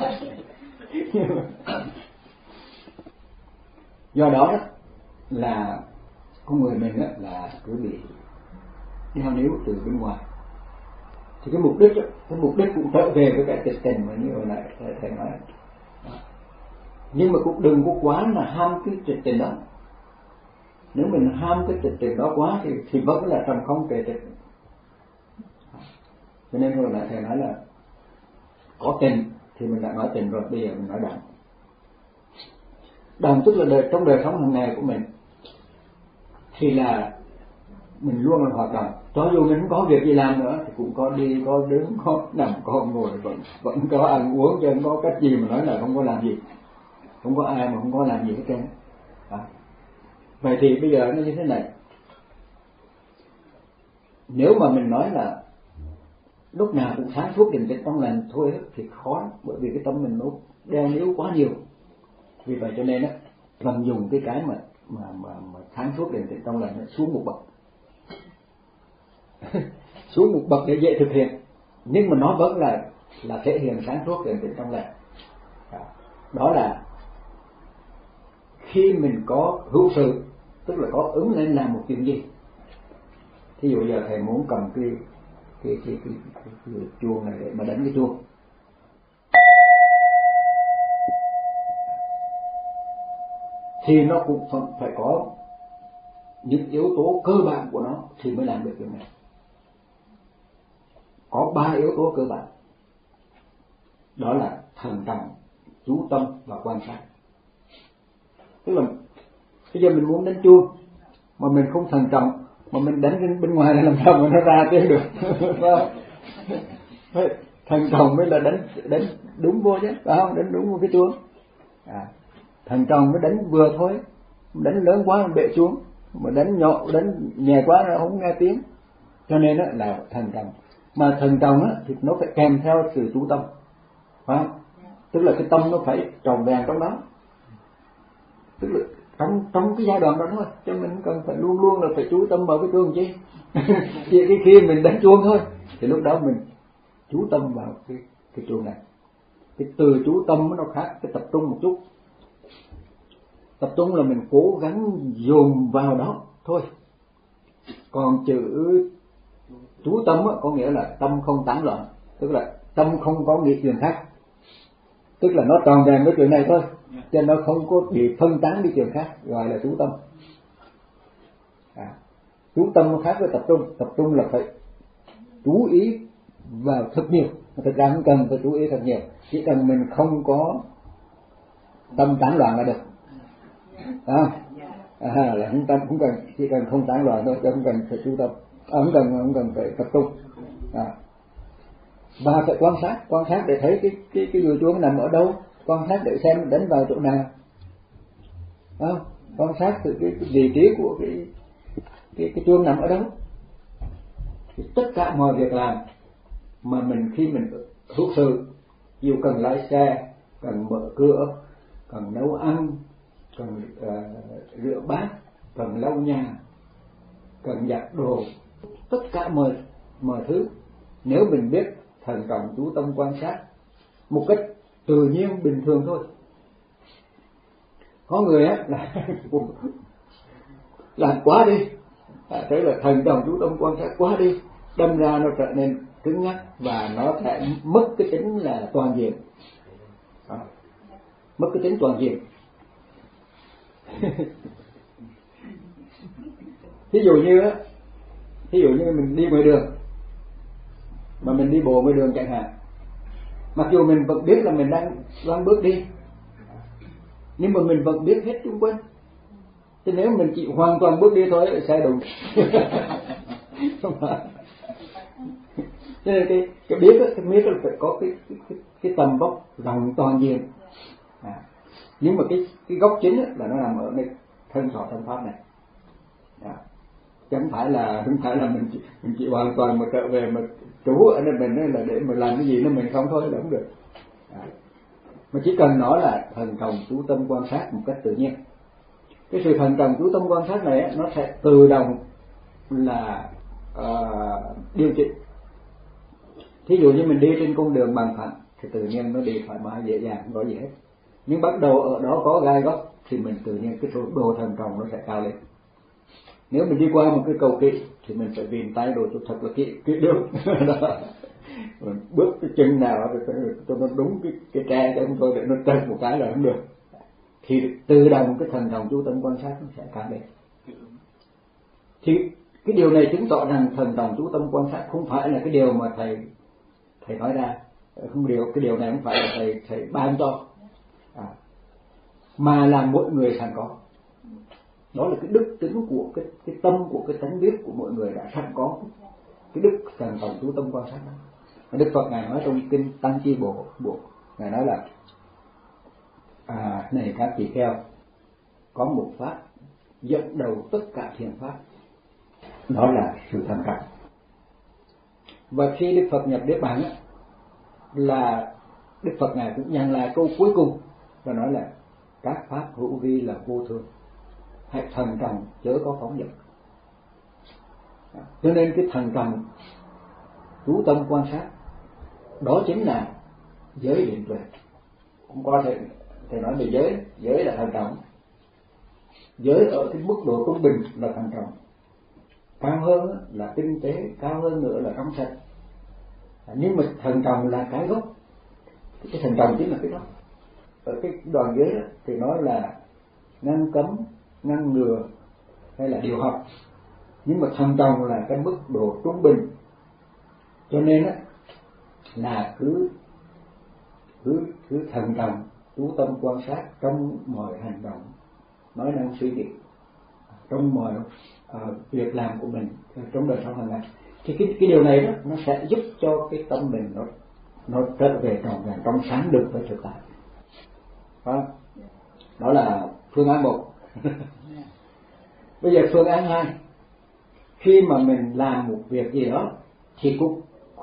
Do đó, đó là con người mình đó là cứ bị đeo níu từ bên ngoài. Thì cái mục đích đó, cái mục đích cũng trở về với cái tịch tình mà như hồi nãy thầy nói. Nhưng mà cũng đừng có quá là ham cái tịch tình đó. Nếu mình ham cái tịch tình đó quá thì thì vẫn là trầm không kề tịch. Cho nên hồi nãy thầy nói là có tình thì mình đã nói tình rồi, bây giờ mình nói đẳng. Đẳng tức là đời, trong đời sống hàng ngày của mình thì là mình luôn là hoạt động, cho dù mình không có việc gì làm nữa thì cũng có đi, có đứng, có nằm, có ngồi, vẫn vẫn có ăn uống, chứ không có cách gì mà nói là không có làm gì, không có ai mà không có làm gì hết trơn. À, vậy thì bây giờ nó như thế này, nếu mà mình nói là lúc nào cũng sáng suốt định tĩnh trong lành thôi thì khó, bởi vì cái tâm mình nó đeo níu quá nhiều. Vì vậy cho nên á, cần dùng cái cái mà mà mà, mà sáng suốt định tĩnh trong lành xuống một bậc. Xuống một bậc để dễ thực hiện, nhưng mà nó vẫn là là thể hiện sáng suốt định tĩnh trong lành. Đó là khi mình có hữu sự, tức là có ứng lên làm một chuyện gì. Thí dụ giờ thầy muốn cầm cái cái cái, cái, cái, cái, cái chuông này để mà đánh cái chuông, thì nó cũng phải có những yếu tố cơ bản của nó thì mới làm được việc này. Có ba yếu tố cơ bản, đó là thần trọng, chú tâm và quan sát. Tức là bây giờ mình muốn đánh chuông mà mình không thần trọng, mà mình đánh bên ngoài này làm sao mà nó ra tiếng được. Thần trọng mới là đánh đánh đúng vô chứ, phải không? Đánh đúng vô cái chuông. À, thần trọng mới đánh vừa thôi, đánh lớn quá bệ xuống, mà đánh nhỏ đánh nhẹ quá nó không nghe tiếng. Cho nên đó là thần trọng. Mà thần trọng á thì nó phải kèm theo sự chú tâm, phải không? Tức là cái tâm nó phải tròn vẹn trong đó, tức là trong trong cái giai đoạn đó thôi, cho mình cần phải luôn luôn là phải chú tâm vào cái chuông chứ. Chỉ cái khi mình đánh chuông thôi thì lúc đó mình chú tâm vào cái cái chuông này. Cái từ chú tâm nó khác cái tập trung một chút. Tập trung là mình cố gắng dồn vào đó thôi. Còn chữ chú tâm á, có nghĩa là tâm không tán loạn, tức là tâm không có nghĩ chuyện khác, tức là nó tròn vẹn với chuyện này thôi, cho nên nó không có bị phân tán đi chuyện khác, gọi là chú tâm. À, chú tâm nó khác với tập trung. Tập trung là phải chú ý vào thật nhiều, thực ra không cần phải chú ý thật nhiều, chỉ cần mình không có tâm tán loạn là được. À, à là không tâm không cần, chỉ cần không tán loạn thôi, chứ không cần phải chú tâm, à, không cần không cần phải tập trung. À, và phải quan sát, quan sát để thấy cái cái cái dùi chuông nằm ở đâu, quan sát để xem đánh vào chỗ nào. À, quan sát từ cái, cái vị trí của cái cái cái chuông nằm ở đâu. Thì tất cả mọi việc làm mà mình khi mình hữu sự, dù cần lái xe, cần mở cửa, cần nấu ăn, cần uh, rửa bát, cần lau nhà, cần giặt đồ, tất cả mọi mọi thứ, nếu mình biết thần trọng chú tâm quan sát một cách tự nhiên bình thường thôi. Có người á là làm quá đi, à, thế là thần trọng chú tâm quan sát quá đi, đâm ra nó trở nên cứng nhắc và nó sẽ mất cái tính là toàn diện. À, mất cái tính toàn diện. Ví dụ như á, ví dụ như mình đi ngoài đường mà mình đi bộ ngoài đường chẳng hạn, mặc dù mình vẫn biết là mình đang đang bước đi, nhưng mà mình vẫn biết hết xung quanh. Thế nếu mình chỉ hoàn toàn bước đi thôi sẽ đụng. Cho nên cái cái biết á, cái biết là phải có cái cái cái, cái tầm vóc rộng toàn diện. À, nhưng mà cái cái gốc chính á, là nó nằm ở nơi thân thọ thân pháp này. À, chứ không phải là không phải là mình chỉ, mình chỉ hoàn toàn mà trở về mà trú ở nơi mình là để mà làm cái gì nó mình không thôi là không được. À, mà chỉ cần nói là thần trọng chú tâm quan sát một cách tự nhiên. Cái sự thần trọng chú tâm quan sát này nó sẽ tự động là uh, điều chỉnh. Thí dụ như mình đi trên con đường bằng phẳng thì tự nhiên nó đi thoải mái dễ dàng, không có gì hết. Nhưng bắt đầu ở đó có gai góc thì mình tự nhiên cái độ thần trọng nó sẽ cao lên. Nếu mình đi qua một cái cầu kỵ thì mình phải viền tay đồ cho thật là kỹ kỹ được. Mình bước cái chân nào cho nó đúng cái cái tre, chứ không thôi để nó trật một cái là không được. Thì tự động cái thần trọng chú tâm quan sát nó sẽ cao lên. Thì cái điều này chứng tỏ rằng thần trọng chú tâm quan sát không phải là cái điều mà thầy thầy nói ra, không điều cái điều này không phải là thầy thầy ban cho, à, mà là mỗi người sẵn có. Đó là cái đức tính của cái cái tâm của cái tánh biết của mọi người đã sẵn có cái đức thần trọng chú tâm quan sát đó. Đức Phật ngài nói trong kinh Tăng Chi Bộ bộ ngài nói là à, này các tỳ kheo, có một pháp dẫn đầu tất cả thiền pháp, đó là sự thần trọng. Và khi Đức Phật nhập Niết Bàn á, là Đức Phật ngài cũng nhận lại câu cuối cùng và nói là các pháp hữu vi là vô thường, hãy thần trọng chớ có phóng dật. Cho nên cái thần trọng chú tâm quan sát đó chính là giới định tuệ. Hôm qua thầy thầy nói về giới, giới là thần trọng. Giới ở cái mức độ trung bình là thần trọng, cao hơn là tinh tế, cao hơn nữa là trong sạch. Nhưng mà thần trọng là cái gốc, cái thần trọng chính là cái gốc. Ở cái đoàn giới đó, thì nói là ngăn cấm, ngăn ngừa hay là điều học, nhưng mà thần trọng là cái mức độ trung bình. Cho nên á, là cứ cứ cứ thần trọng chú tâm quan sát trong mọi hành động, nói năng suy nghĩ, trong mọi uh, việc làm của mình trong đời sống hàng ngày. Thì cái cái điều này đó nó sẽ giúp cho cái tâm mình nó nó trở về tròn vẹn trong sáng được với thực tại. Đó, đó là phương án một. Bây giờ phương án hai, khi mà mình làm một việc gì đó thì cũng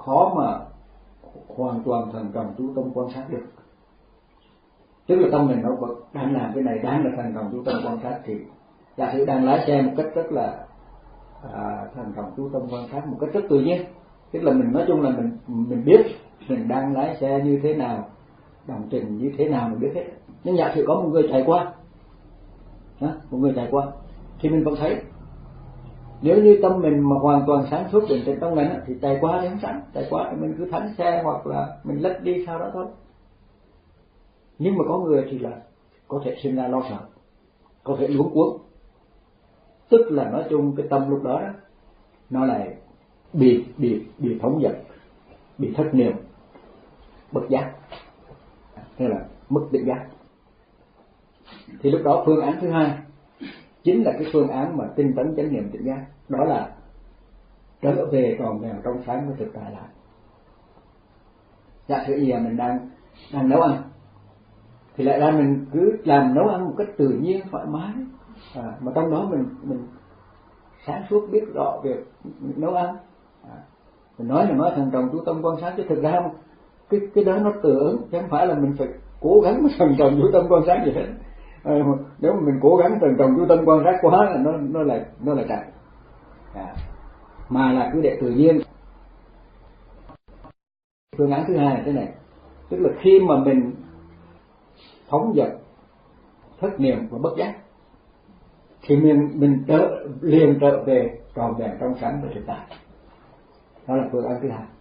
khó mà hoàn toàn thần trọng chú tâm quan sát được. Tức là tâm mình nó đang làm cái này, đang là thần trọng chú tâm quan sát, thì giả sử đang lái xe một cách rất là à, thần trọng chú tâm quan sát một cách rất tự nhiên. Tức là mình nói chung là mình mình biết mình đang lái xe như thế nào, đồng trình như thế nào mình biết hết. Nhưng giả sử có một người chạy qua, đó, một người chạy qua thì mình vẫn thấy. Nếu như tâm mình mà hoàn toàn sáng suốt định tĩnh trong mình thì chạy qua thì không sáng, chạy qua thì mình cứ thắng xe hoặc là mình lách đi sau đó thôi. Nhưng mà có người thì là có thể sinh ra lo sợ, có thể luống cuống. Tức là nói chung cái tâm lúc đó, đó nó lại bị bị bị phóng dật, bị thất niệm, bất giác, hay là mất định giác. Thì lúc đó phương án thứ hai chính là cái phương án mà tinh tấn chánh niệm tỉnh giác, đó là trở về tròn vẹn trong sáng với thực tại lại. Giả sử giờ mình đang đang nấu ăn, thì lại ra mình cứ làm nấu ăn một cách tự nhiên thoải mái, à, mà trong đó mình mình sáng suốt biết rõ việc nấu ăn. À, mình nói là nói thần trọng chú tâm quan sát, chứ thực ra cái cái đó nó tự ứng, chứ không phải là mình phải cố gắng thần trọng chú tâm quan sát gì hết. À, nếu mà mình cố gắng thần trọng chú tâm quan sát quá là nó nó là nó là chạy, à, mà là cứ để tự nhiên. Phương án thứ hai là thế này, tức là khi mà mình phóng dật, thất niệm và bất giác thì mình mình trở liền trở về tròn vẹn trong sáng và thực tại. Đó là phương án thứ hai.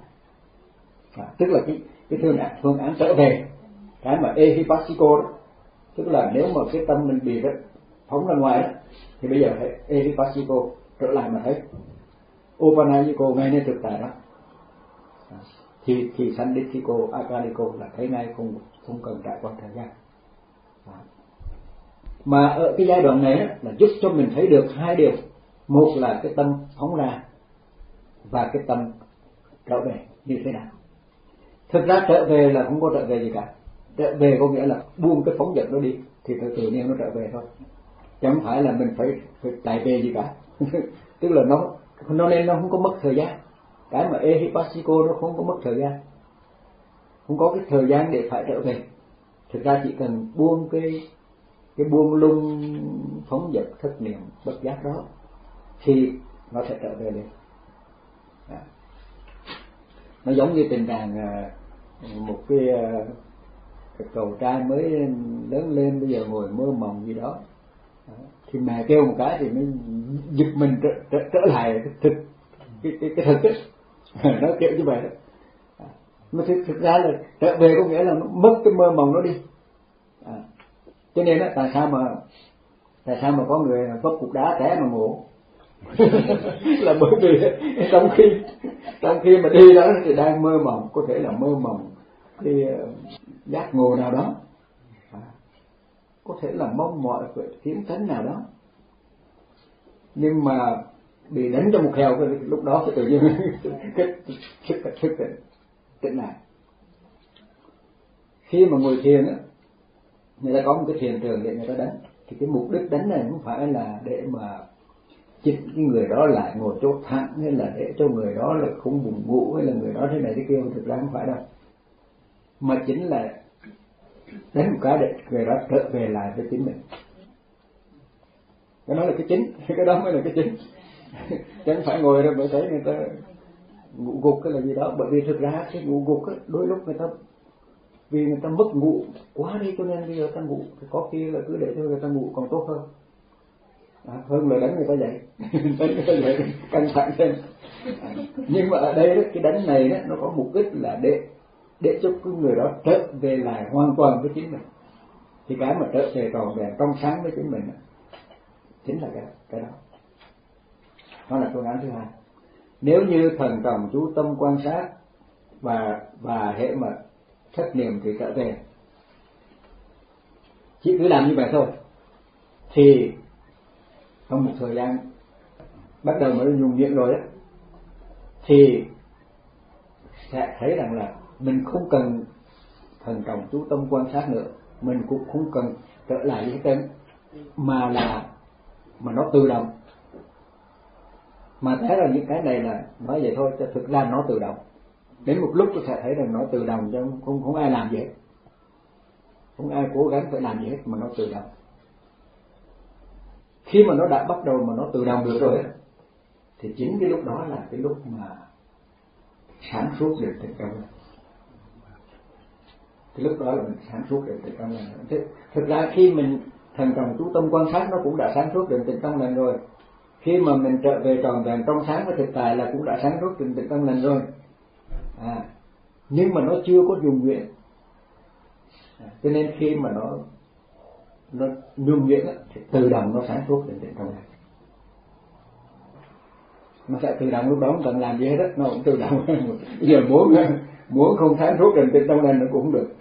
À, tức là cái cái phương án phương án trở về, cái mà ehipassiko đó, tức là nếu mà cái tâm mình bị đó, phóng ra ngoài đó, thì bây giờ phải ehipassiko trở lại mà thấy opanayiko ngay nơi thực tại đó. À, thì thì sandithiko akadiko là thấy ngay, không không cần trải qua thời gian. À, mà ở cái giai đoạn này đó, là giúp cho mình thấy được hai điều, một là cái tâm phóng ra và cái tâm trở về như thế nào. Thực ra trở về là không có trở về gì cả, trở về có nghĩa là buông cái phóng dật nó đi thì tự tự nhiên nó trở về thôi, chứ không phải là mình phải phải chạy về gì cả. Tức là nó nó nên nó không có mất thời gian, cái mà ehipassiko nó không có mất thời gian, không có cái thời gian để phải trở về. Thực ra chỉ cần buông cái cái buông lung phóng dật thất niệm bất giác đó thì nó sẽ trở về liền. À, nó giống như tình trạng một cái, cái cậu trai mới lớn lên bây giờ ngồi mơ mộng gì đó, thì mẹ kêu một cái thì mới giật mình trở, trở, trở lại thực cái cái cái thực ấy. Nó kiểu như vậy đó. Mà thực, thực ra là trở về có nghĩa là nó mất cái mơ mộng nó đi. À, cho nên đó, tại sao mà tại sao mà có người vấp cục đá té mà ngủ là bởi vì trong khi trong khi mà đi đó thì đang mơ mộng, có thể là mơ mộng cái giác ngộ nào đó, à, có thể là mong mỏi về tiến tánh nào đó, nhưng mà bị đánh cho một heo cái lúc đó cái tự nhiên cái thức thức tỉnh tỉnh lại. Khi mà ngồi thiền á, người ta có một cái thiền trường để người ta đánh, thì cái mục đích đánh này không phải là để mà chỉnh cái người đó lại ngồi chỗ thẳng, hay là để cho người đó là không buồn ngủ, hay là người đó thế này thế kia, thực ra không phải đâu, mà chính là đánh một cái để người đó trở về lại với chính mình. Cái đó là cái chính, cái đó mới là cái chính. Chứ không phải ngồi rồi mới thấy người ta ngủ gục cái là gì đó, bởi vì thực ra cái ngủ gục á, đôi lúc người ta vì người ta mất ngủ quá đi cho nên bây giờ ta ngủ, thì có khi là cứ để cho người ta ngủ còn tốt hơn. À, hơn là đánh người ta dậy, đánh người ta dậy căng thẳng thêm. À, nhưng mà ở đây đó, cái đánh này đó, nó có mục đích là để để cho cái người đó trở về lại hoàn toàn với chính mình. Thì cái mà trở về tròn vẹn trong sáng với chính mình đó, chính là cái cái đó. Đó là phương án thứ hai. Nếu như thần trọng chú tâm quan sát và và hệ mà thất niệm thì trở về, chỉ cứ làm như vậy thôi, thì trong một thời gian bắt đầu mới dùng miệng rồi đó, thì sẽ thấy rằng là mình không cần thần trọng chú tâm quan sát nữa, mình cũng không cần trở lại với tên, mà là mà nó tự động. Mà thế là những cái này là nói vậy thôi, chứ thực ra nó tự động. Đến một lúc tôi sẽ thấy rằng nó tự động, chứ không không ai làm gì hết, không ai cố gắng phải làm gì hết mà nó tự động. Khi mà nó đã bắt đầu mà nó tự động được rồi thì chính cái lúc đó là cái lúc mà sáng suốt được thành công. Cái lúc đó là mình sáng suốt được thành công. Thực ra khi mình thần trọng chú tâm quan sát nó cũng đã sáng suốt được thành công lần rồi. Khi mà mình trở về tròn vẹn trong sáng và thực tại là cũng đã sáng suốt được thành công lần rồi. À, nhưng mà nó chưa có dùng nguyện. À, cho nên khi mà nó nó nhung nguyện thì tự động nó sáng suốt đến thành công này. Nó sẽ tự động lúc đó không cần làm gì hết đó, nó cũng tự động. Bây giờ muốn muốn không sáng suốt đến thành công này nó cũng được.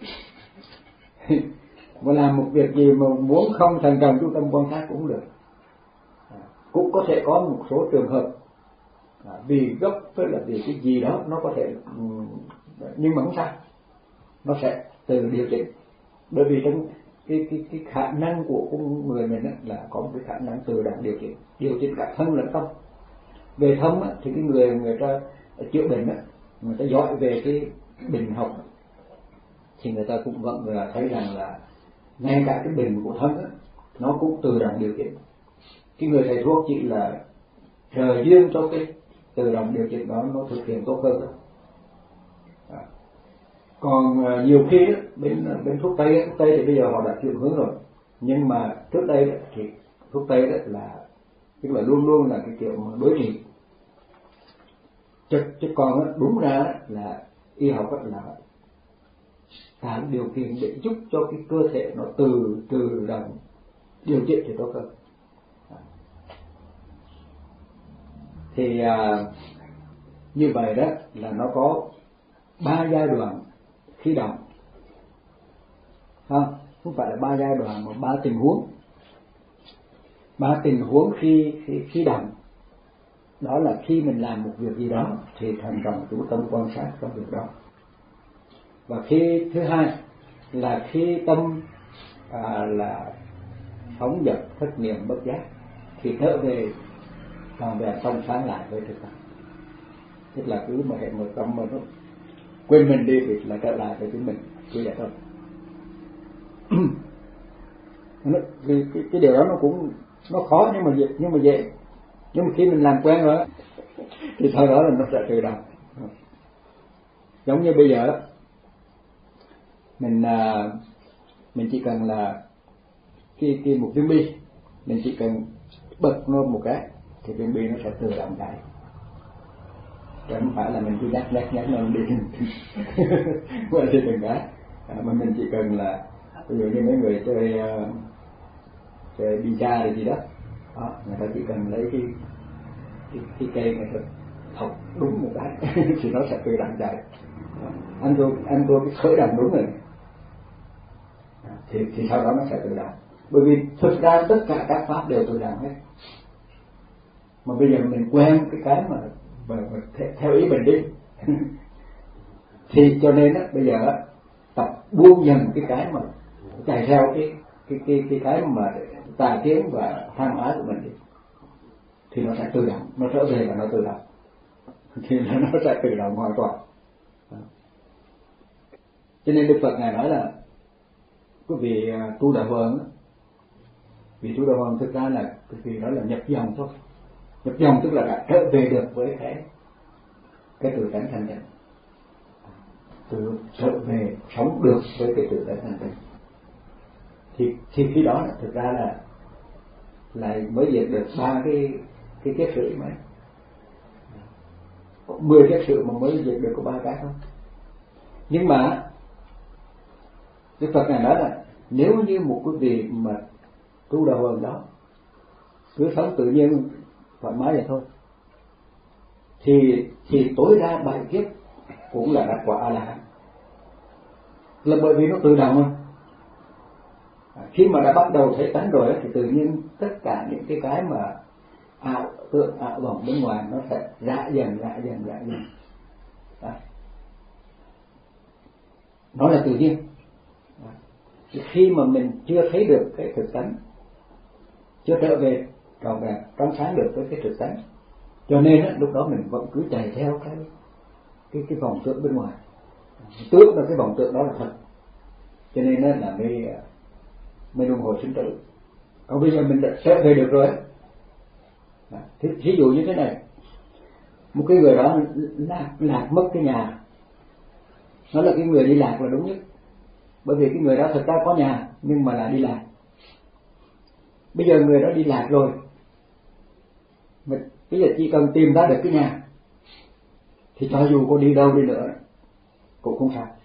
Mà làm một việc gì mà muốn không thành công chú tâm quan sát cũng được. À, cũng có thể có một số trường hợp à, vì gấp với là vì cái gì đó nó có thể, nhưng mà không sao, nó sẽ tự điều chỉnh. Bởi vì trong cái cái cái khả năng của con người mình là có một cái khả năng tự động điều chỉnh, điều chỉnh cả thân lẫn tâm. Về thân á, thì cái người người ta chữa bệnh á, người ta giỏi về cái bệnh học thì người ta cũng vẫn là thấy rằng là ngay cả cái bệnh của thân á, nó cũng tự động điều chỉnh. Cái người thầy thuốc chỉ là trợ duyên cho cái tự động điều chỉnh đó nó thực hiện tốt hơn thôi. À. Còn uh, nhiều khi á, bên bên thuốc tây thuốc tây thì bây giờ họ đã chuyển hướng rồi, nhưng mà trước đây đó, thì thuốc tây đó là tức là luôn luôn là cái kiểu đối trị. Chứ, chứ còn đó, đúng ra là y học đó là tạo điều kiện để giúp cho cái cơ thể nó từ từ động điều chỉnh thì tốt hơn. Thì à, như vậy đó là nó có ba giai đoạn khi động, không không phải là ba giai đoạn mà ba tình huống. Ba tình huống khi khi khi động đó là khi mình làm một việc gì đó thì thần trọng chú tâm quan sát trong việc đó. Và khi thứ hai là khi tâm à, là phóng dật thất niệm bất giác thì trở về tròn vẹn trong sáng lại với thực tại. Tức là cứ mà hẹn một tâm mà nó quên mình đi thì là trở lại với chính mình, cứ vậy thôi. Vì cái, cái điều đó nó cũng nó khó nhưng mà dễ, nhưng mà dễ. Nhưng mà khi mình làm quen rồi thì sau đó là nó sẽ tự động. Giống như bây giờ mình mình chỉ cần là khi khi một viên bi, mình chỉ cần bật nó một cái thì viên bi nó sẽ tự động chạy. Chứ không phải là mình cứ nhắc nhắc nhắc nó đi quay đi từng cái. À, mà mình chỉ cần là ví dụ như mấy người chơi uh, chơi bida hay gì đó, đó, người ta chỉ cần lấy cái cái, cái cây người ta thọc đúng một cái thì nó sẽ tự động chạy. Anh tôi anh tôi cái khởi động đúng rồi thì thì sau đó nó sẽ tự động. Bởi vì thực ra tất cả các pháp đều tự động hết. Mà bây giờ mình quen cái cái mà, mà, mà theo ý mình đi thì cho nên á bây giờ á tập buông dần cái cái mà chạy theo cái cái cái cái cái mà tà kiến và tham ái của mình đi, thì nó sẽ tự động, nó trở về và nó tự động, thì nó sẽ tự động hoàn toàn. Cho nên Đức Phật ngài nói là cái vị tu đạo vượng, vị tu đạo vượng thực ra là cái vị đó là nhập dòng thôi. Nhập dòng tức là đã trở về được với cái cái tự tánh thanh tịnh, tự trở về sống được với cái tự tánh thanh tịnh. Thì thì khi đó thực ra là lại mới diệt được ba cái cái kiết sử mấy, mười kiết sử mà mới diệt được có ba cái thôi. Nhưng mà Đức Phật ngài nói là nếu như một cái vị mà tu đạo vượng đó cứ sống tự nhiên thoải mái vậy thôi thì thì tối đa bảy kiếp cũng là đắc quả A La Hán, là bởi vì nó tự động mà. À, khi mà đã bắt đầu thấy tánh rồi thì tự nhiên tất cả những cái cái mà ảo tượng ảo vọng bên ngoài nó sẽ rã dần rã dần rã dần. Đó. Nó là tự nhiên. Đó. Khi mà mình chưa thấy được cái thực tánh, chưa trở về trọn vẹn trong sáng được với cái thực tánh, cho nên á, lúc đó mình vẫn cứ chạy theo cái cái cái vòng tượng bên ngoài, tưởng là cái vòng tượng đó là thật, cho nên nó là mới mới luân hồi sinh tử. Còn bây giờ mình đã trở về được rồi. Thì, ví dụ như thế này, một cái người đó lạc lạc mất cái nhà, nó là cái người đi lạc là đúng nhất, bởi vì cái người đó thật ra có nhà nhưng mà là đi lạc. Bây giờ người đó đi lạc rồi, mình bây giờ chỉ cần tìm ra được cái nhà thì cho dù có đi đâu đi nữa cũng không sao.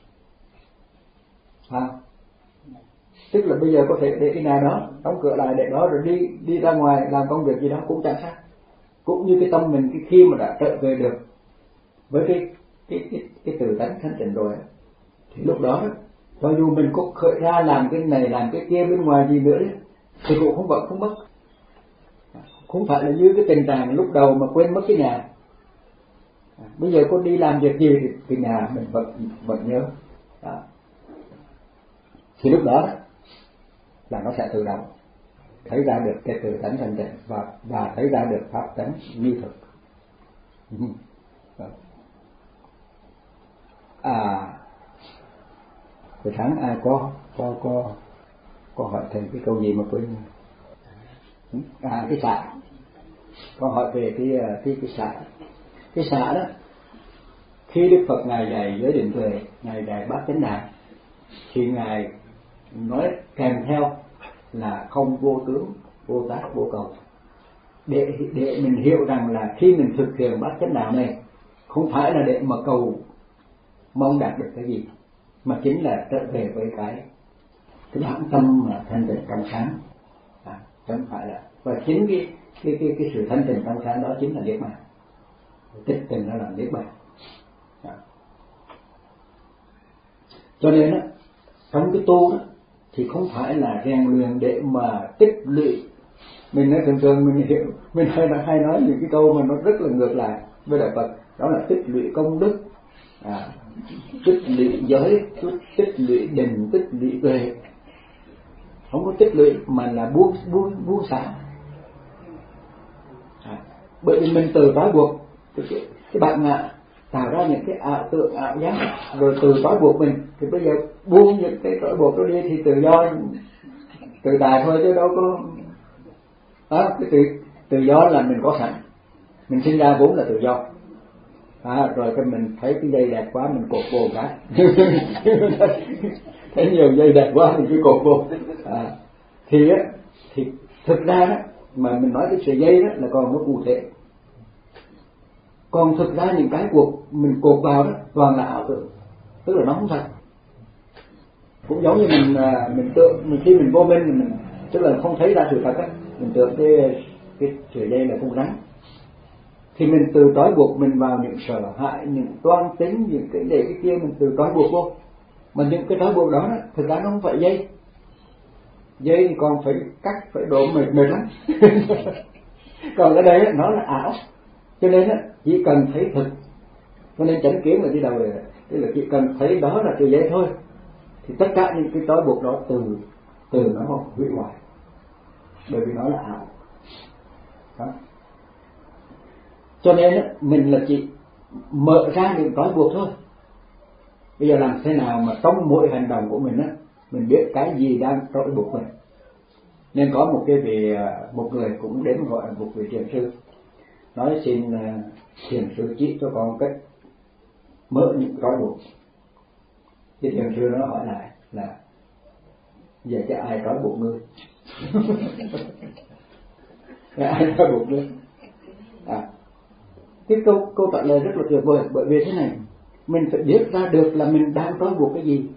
À, tức là bây giờ có thể để cái nhà đó đóng cửa lại để đó rồi đi đi ra ngoài làm công việc gì đó cũng chẳng sao. Cũng như cái tâm mình cái khi mà đã trở về được với cái cái cái, cái tự tánh thanh tịnh rồi thì lúc đó cho dù mình có khởi ra làm cái này làm cái kia bên ngoài gì nữa thì cũng không vẫn không mất. Không phải là như cái tình trạng lúc đầu mà quên mất cái nhà. Bây giờ có đi làm việc gì thì cái nhà mình vẫn vẫn nhớ. Đó. Thì lúc đó là nó sẽ tự động thấy ra được cái tự tánh thanh tịnh và và thấy ra được pháp tánh như thực. À, buổi sáng ai có có có có hỏi thầy cái câu gì mà quên? À, cái xạ. Có hỏi về cái cái cái xạ. Cái xạ đó, khi Đức Phật ngài dạy giới định tuệ, ngài dạy bát chánh đạo, thì ngài nói kèm theo là không vô tướng, vô tác, vô cầu. Để để mình hiểu rằng là khi mình thực hiện bát chánh đạo này, không phải là để mà cầu mong đạt được cái gì, mà chính là trở về với cái cái bản tâm mà thanh tịnh trong sáng. À, không phải là, và chính cái cái cái cái sự thanh tịnh trong sáng đó chính là niết bàn. Tích tình nó là niết bàn. À. Cho nên á, trong cái tu đó thì không phải là rèn luyện để mà tích lũy. Mình nói thường thường mình hiểu, mình hay hay nói những cái câu mà nó rất là ngược lại với Đạo Phật, đó là tích lũy công đức, à, tích lũy giới, tích lũy định, tích lũy tuệ. Không có tích lũy mà là buông buông buông xả. À, bởi vì mình từ trói buộc cái, cái bạn ngạ tạo ra những cái ảo tượng ảo giác rồi từ trói buộc mình, thì bây giờ buông những cái trói buộc đó đi thì tự do tự tại thôi, chứ đâu có đó. Cái tự tự do là mình có sẵn, mình sinh ra vốn là tự do. À, rồi cái mình thấy cái dây đẹp quá mình cột vô cái thấy nhiều dây đẹp quá mình cứ cột vô. À, thì á thì thực ra đó mà mình nói cái sợi dây đó là còn nó cụ thể, còn thực ra những cái cuộc mình cột vào đó toàn là ảo tưởng, tức là nó không thật. Cũng giống như mình mình tưởng mình khi mình vô minh mình tức là không thấy ra sự thật á, mình tưởng cái cái sợi dây là con rắn, thì mình từ trói buộc mình vào những sợ hãi, những toan tính, những cái để cái kia mình từ trói buộc vô. Mà những cái trói buộc đó, đó thực ra nó không phải dây, dây thì còn phải cắt phải độ mệt mệt lắm. Còn ở đây nó là ảo, cho nên chỉ cần thấy thực. Cho nên chánh kiến là đi đầu rồi, tức là chỉ cần thấy đó là sợi dây thôi, thì tất cả những cái trói buộc đó từ từ nó hủy hoại, bởi vì nó là ảo. Đó. Cho nên mình là chỉ mở ra những trói buộc thôi. Bây giờ làm thế nào mà trong mỗi hành động của mình á, mình biết cái gì đang trói buộc mình. Nên có một cái vị một người cũng đến gọi một vị thiền sư, nói xin thiền sư chỉ cho con cách mở những trói buộc. Thì thiền sư nó hỏi lại là giờ cho ai trói buộc ngươi? Ai trói buộc ngươi? À, cái câu câu trả lời rất là tuyệt vời, bởi vì thế này, mình phải biết ra được là mình đang trói buộc cái gì.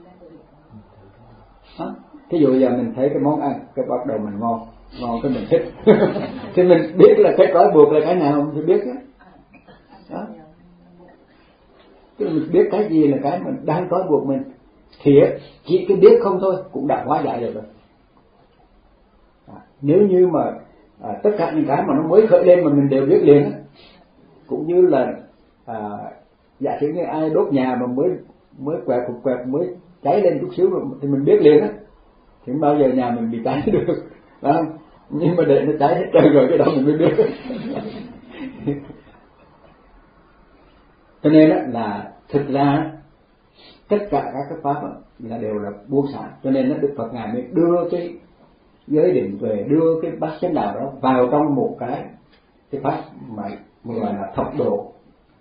Đó. Thí dụ giờ mình thấy cái món ăn, cái bắt đầu mình ngon, ngon cái mình thích, thì mình biết là cái trói buộc là cái nào mình phải biết đó. Đó. Tức là mình biết cái gì là cái mình đang trói buộc mình, thì chỉ cái biết không thôi cũng đã hóa giải được rồi. À, nếu như mà à, tất cả những cái mà nó mới khởi lên mà mình đều biết liền á, cũng như là à, giả sử như ai đốt nhà mà mới mới quẹt cục quẹt mới cháy lên chút xíu rồi, thì mình biết liền á, thì bao giờ nhà mình bị cháy được, đó. Nhưng mà để nó cháy hết trơn rồi cái đó mình mới biết. Cho nên là thực ra tất cả các cái pháp là đều là buông xả. Cho nên Đức Phật ngài mới đưa cái giới định tuệ, đưa cái bát chánh đạo đó vào trong một cái cái pháp mà gọi là thập độ,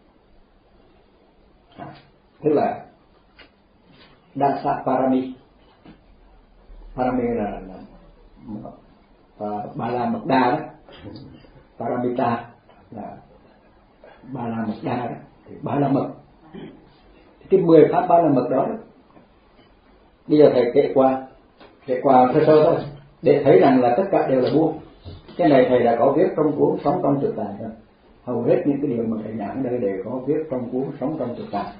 à, tức là Dasa Parami. Parami là, là, là Ba La Mật Đa đó, Paramita là Ba La Mật Đa đó, thì Ba La Mật, cái mười pháp Ba La Mật đó, đó. Bây giờ thầy kể qua kể qua sơ sơ thôi để thấy rằng là tất cả đều là buông. Cái này thầy đã có viết trong cuốn Sống trong Thực Tại rồi. Hầu hết những cái điều mà thầy giảng đây đều có viết trong cuốn Sống trong Thực Tại,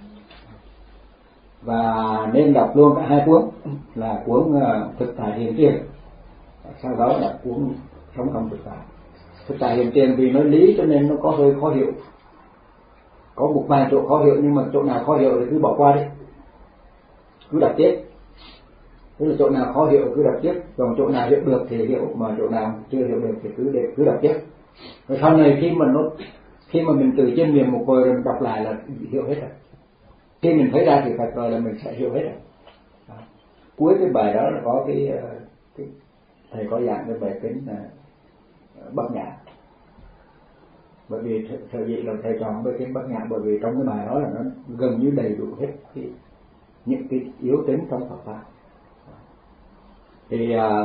và nên đọc luôn cả hai cuốn, là cuốn uh, Thực Tại Hiện Tiền, sau đó là cuốn Sống trong Thực Tại. Thực Tại Hiện Tiền vì nói lý cho nên nó có hơi khó hiểu, có một vài chỗ khó hiểu, nhưng mà chỗ nào khó hiểu thì cứ bỏ qua đi, cứ đọc tiếp. Tức là chỗ nào khó hiểu cứ đọc tiếp, còn chỗ nào hiểu được thì hiểu, mà chỗ nào chưa hiểu được thì cứ để cứ đọc tiếp. Rồi sau này khi mà nó khi mà mình từ chiêm nghiệm một hồi rồi đọc lại là hiểu hết rồi. Khi mình thấy ra thì phải rồi là mình sẽ hiểu hết rồi. Đó. Cuối cái bài đó là có cái, cái thầy có giảng cái bài kính là Bát Nhã. Bởi vì thời vậy là thầy chọn bài kính Bát Nhã bởi vì trong cái bài đó là nó gần như đầy đủ hết cái, những cái yếu tính trong Phật pháp. Thì à,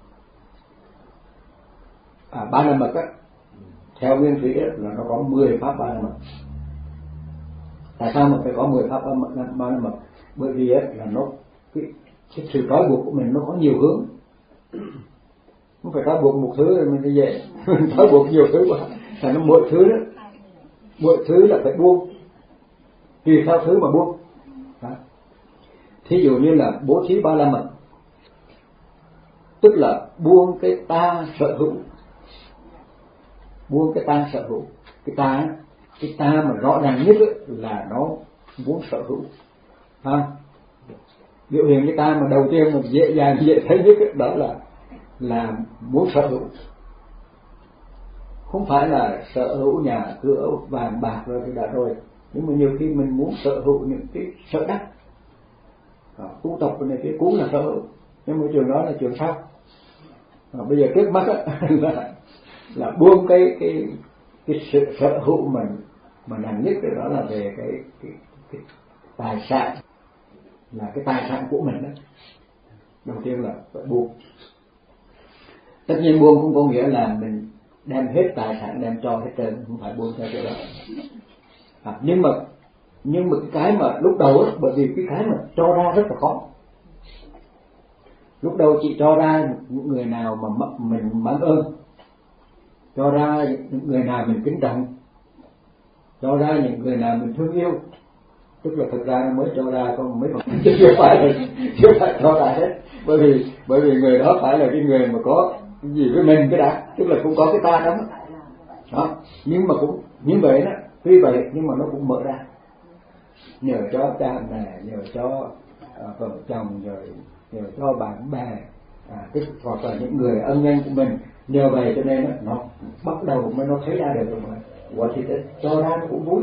à, Ba La Mật á, theo nguyên thủy là nó có mười pháp Ba La Mật. Tại sao mà phải có mười pháp Ba La Mật? Bởi vì á, là nó cái, cái sự trói buộc của mình nó có nhiều hướng, không phải trói buộc một thứ rồi mình đi về mình trói buộc nhiều thứ quá, thành nó mỗi thứ đó, mỗi thứ là phải buông, tùy theo thứ mà buông. Đó. Thí dụ như là bố thí Ba La Mật, tức là buông cái ta sở hữu, buông cái ta sở hữu. Cái ta, cái ta mà rõ ràng nhất là nó muốn sở hữu, ha. Biểu hiện cái ta mà đầu tiên mà dễ dàng dễ thấy nhất đó là là muốn sở hữu, không phải là sở hữu nhà cửa vàng bạc rồi thì đã rồi, nhưng mà nhiều khi mình muốn sở hữu những cái sở đắc, tu tập này kia cũng là sở hữu, nhưng mà trường đó là trường sau. À, bây giờ trước mắt á, là là buông cái cái cái sự sở hữu mình mà nặng nhất đó là về cái, cái, cái tài sản, là cái tài sản của mình đó. Đầu tiên là phải buông. Tất nhiên buông không có nghĩa là mình đem hết tài sản đem cho hết trơn, không phải buông theo kiểu đó. À, nhưng mà nhưng mà cái mà lúc đầu á, bởi vì cái cái mà cho ra rất là khó. Lúc đầu chị cho ra những người nào mà mình mang ơn, cho ra những người nào mình kính trọng, cho ra những người nào mình thương yêu, tức là thực ra mới cho ra không mấy phần, chứ chưa phải là chưa phải cho ra hết, bởi vì bởi vì người đó phải là cái người mà có cái gì với mình cái đã, tức là cũng có cái ta đó. Đó, nhưng mà cũng như vậy đó, tuy vậy nhưng mà nó cũng mở ra, nhờ cho cha mẹ, nhờ cho à, vợ chồng, nhờ nhờ cho bạn bè, à, tức hoặc là những người ân nhân của mình, nhờ vậy cho nên đó, nó bắt đầu mới nó thấy ra được rồi mà, quả thì cho ra nó cũng vui.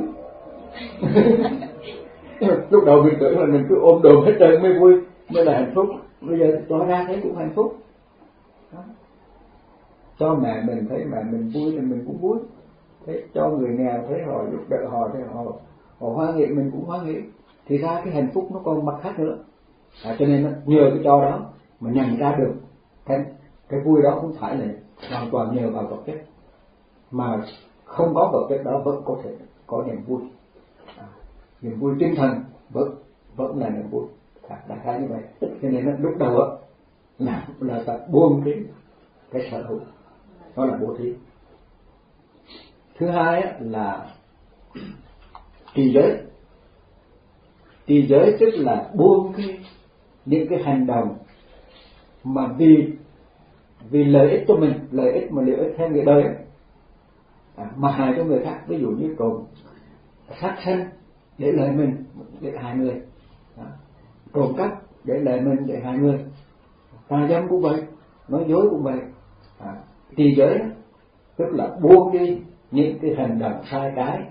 Lúc đầu mình tưởng là mình cứ ôm đồm hết trơn mới vui, mới là hạnh phúc, bây giờ cho ra thấy cũng hạnh phúc. Đó. Cho mẹ mình thấy mẹ mình vui thì mình cũng vui, thế cho người nghèo thấy họ giúp đỡ họ thì họ họ hoan hỷ, mình cũng hoan hỷ, thì ra cái hạnh phúc nó còn mặt khác nữa. À, cho nên nhờ cái cho đó mà nhận ra được cái cái vui đó không phải là hoàn toàn nhờ vào vật chất, mà không có vật chất đó vẫn có thể có niềm vui, à, niềm vui tinh thần vẫn vẫn là niềm vui, đại khái như vậy. Cho nên lúc đầu á là là tập buông cái cái sở hữu, đó là bố thí. Thứ hai á, là trì giới. Trì giới tức là buông cái những cái hành động mà vì vì lợi ích cho mình, lợi ích mà lợi ích theo người đời ấy, à, mà hại cho người khác. Ví dụ như trộm sát sanh để lợi mình, để hại người, trộm cắp để lợi mình, để hại người, tà dâm cũng vậy, nói dối cũng vậy. À, trì giới tức là buông đi những cái hành động sai trái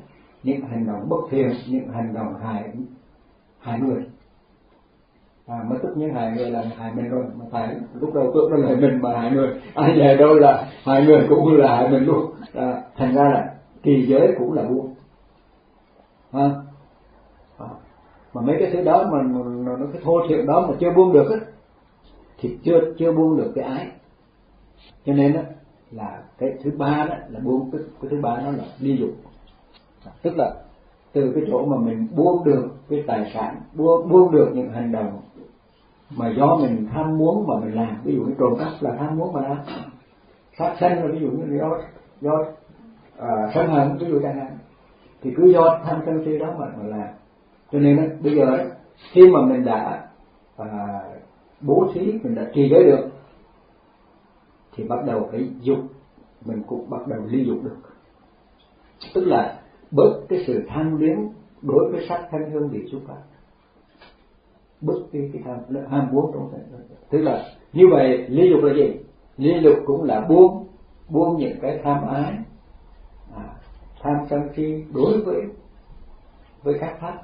những hành động bất thiện, những hành động hại hại người. À, mới tức những hại người là hại mình rồi, mà phải lúc đầu tưởng là hại mình mà hại người, ai về đâu là hại người cũng là hại mình luôn. À, thành ra là trì giới cũng là buông. À, à, mà mấy cái thứ đó mà nó cái thô thiện đó mà chưa buông được á, thì chưa chưa buông được cái ái. Cho nên á là cái thứ ba đó là buông, cái, cái thứ ba đó là ly dục. À, tức là từ cái chỗ mà mình buông được cái tài sản, buông buông được những hành động mà do mình tham muốn mà mình làm, ví dụ như trộm cắp là tham muốn mà làm, sát sanh là ví dụ như do do à, sân hận ví dụ chẳng hạn, thì cứ do tham sân si đó mà mà làm. Cho nên đó, bây giờ đó, khi mà mình đã à, bố thí, mình đã trì giới được, thì bắt đầu cái dục mình cũng bắt đầu ly dục được, tức là bớt cái sự tham luyến đối với sắc thanh hương vị xúc pháp, bớt đi cái tham ham muốn trong thế. Tức là như vậy, ly dục là gì? Ly dục cũng là buông buông những cái tham ái, à, tham sân si đối với với các pháp.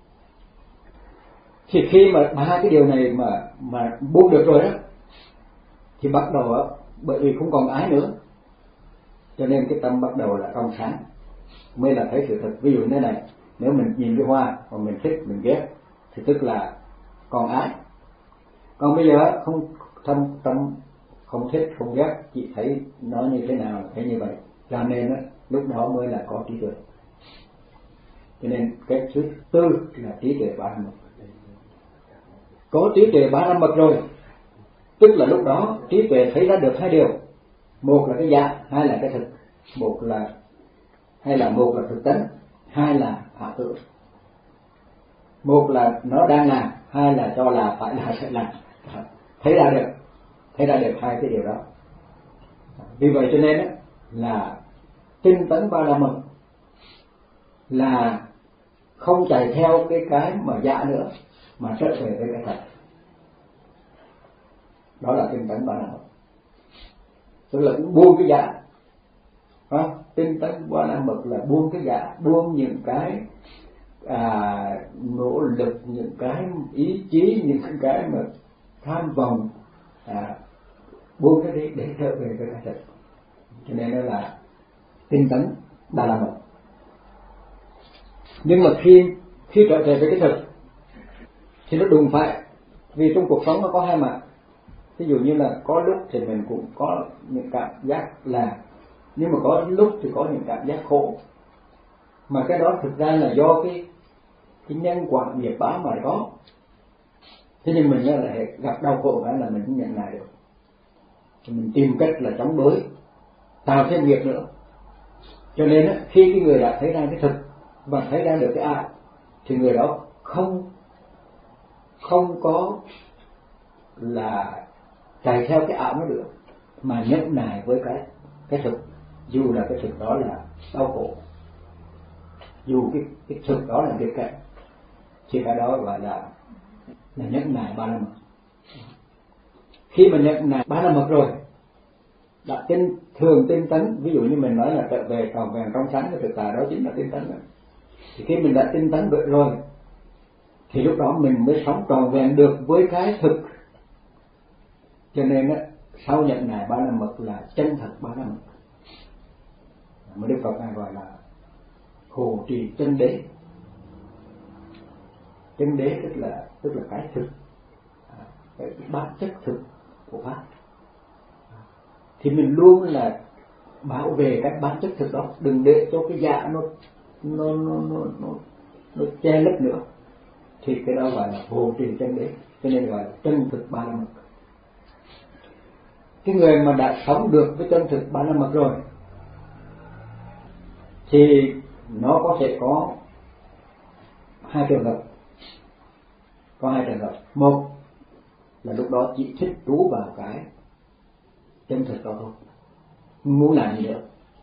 Thì khi mà ba cái điều này mà mà buông được rồi đó, thì bắt đầu đó, bởi vì không còn ái nữa, cho nên cái tâm bắt đầu là trong sáng, mới là thấy sự thật. Ví dụ như thế này, nếu mình nhìn cái hoa mà mình thích, mình ghét, thì tức là còn ái. Còn bây giờ không tâm tâm không thích, không ghét, chỉ thấy nó như thế nào thấy như vậy, cho nên đó, lúc đó mới là có trí tuệ. Cho nên cái thứ tư là trí tuệ ba năm mật. Có trí tuệ ba năm mật rồi, tức là lúc đó trí tuệ thấy ra được hai điều: một là cái giả, hai là cái thực. Một là hay là một là thực tánh, hai là ảo tưởng. Một là nó đang làm, hai là cho là phải là sẽ làm. Thấy ra được, thấy ra được hai cái điều đó. Vì vậy cho nên là tinh tấn ba la mật là không chạy theo cái cái mà giả nữa, mà trở về với cái thật. Đó là tinh tấn ba la mật, tức là buông cái giả. À, tinh tấn ba la mật là buông cái giả, buông những cái à, nỗ lực, những cái ý chí, những cái mà tham vọng, à, buông cái đi để trở về với cái thật. Cho nên đó là tinh tấn ba la mật. Nhưng mà khi khi trở về với cái thực thì nó đụng phải, vì trong cuộc sống nó có hai mặt. Ví dụ như là có lúc thì mình cũng có những cảm giác là, nhưng mà có lúc thì có những cảm giác khổ, mà cái đó thực ra là do cái cái nhân quả nghiệp báo mà có. Thế nhưng mình lại gặp đau khổ cái là mình cũng nhận lại được, thì mình tìm cách là chống đối, tạo thêm nghiệp nữa. Cho nên á, khi cái người đã thấy ra cái thực và thấy ra được cái ảo, thì người đó không không có là chạy theo cái ảo nó được, mà nhẫn nại với cái cái thực, dù là cái thực đó là đau khổ, dù cái cái thực đó là việc cảnh, thì cái đó gọi là là nhẫn nại ba la mật. Khi mà nhẫn nại ba la mật rồi, đã tinh thường tinh tấn, ví dụ như mình nói là trở về tròn vẹn trong sáng cái thực tại đó chính là tinh tấn rồi. Thì khi mình đã tinh tấn được rồi, thì lúc đó mình mới sống tròn vẹn được với cái thực. Cho nên á, sau nhận nại ba la mật là chân thật ba la mật, mà Đức Phật gọi là hộ trì chân đế. Chân đế tức là tức là cái thực, cái bản chất thực của pháp. Thì mình luôn là bảo vệ cái bản chất thực đó, đừng để cho cái giả nó nó nó nó nó, nó che lấp nữa. Thì cái đó gọi là hộ trì chân đế, cho nên gọi là chân thực ba la mật. Cái người mà đã sống được với chân thực ba la mật rồi thì nó có thể có hai trường hợp. Có hai trường hợp. Một là lúc đó chỉ thích trú vào cái chân thực đó thôi, không muốn làm gì nữa,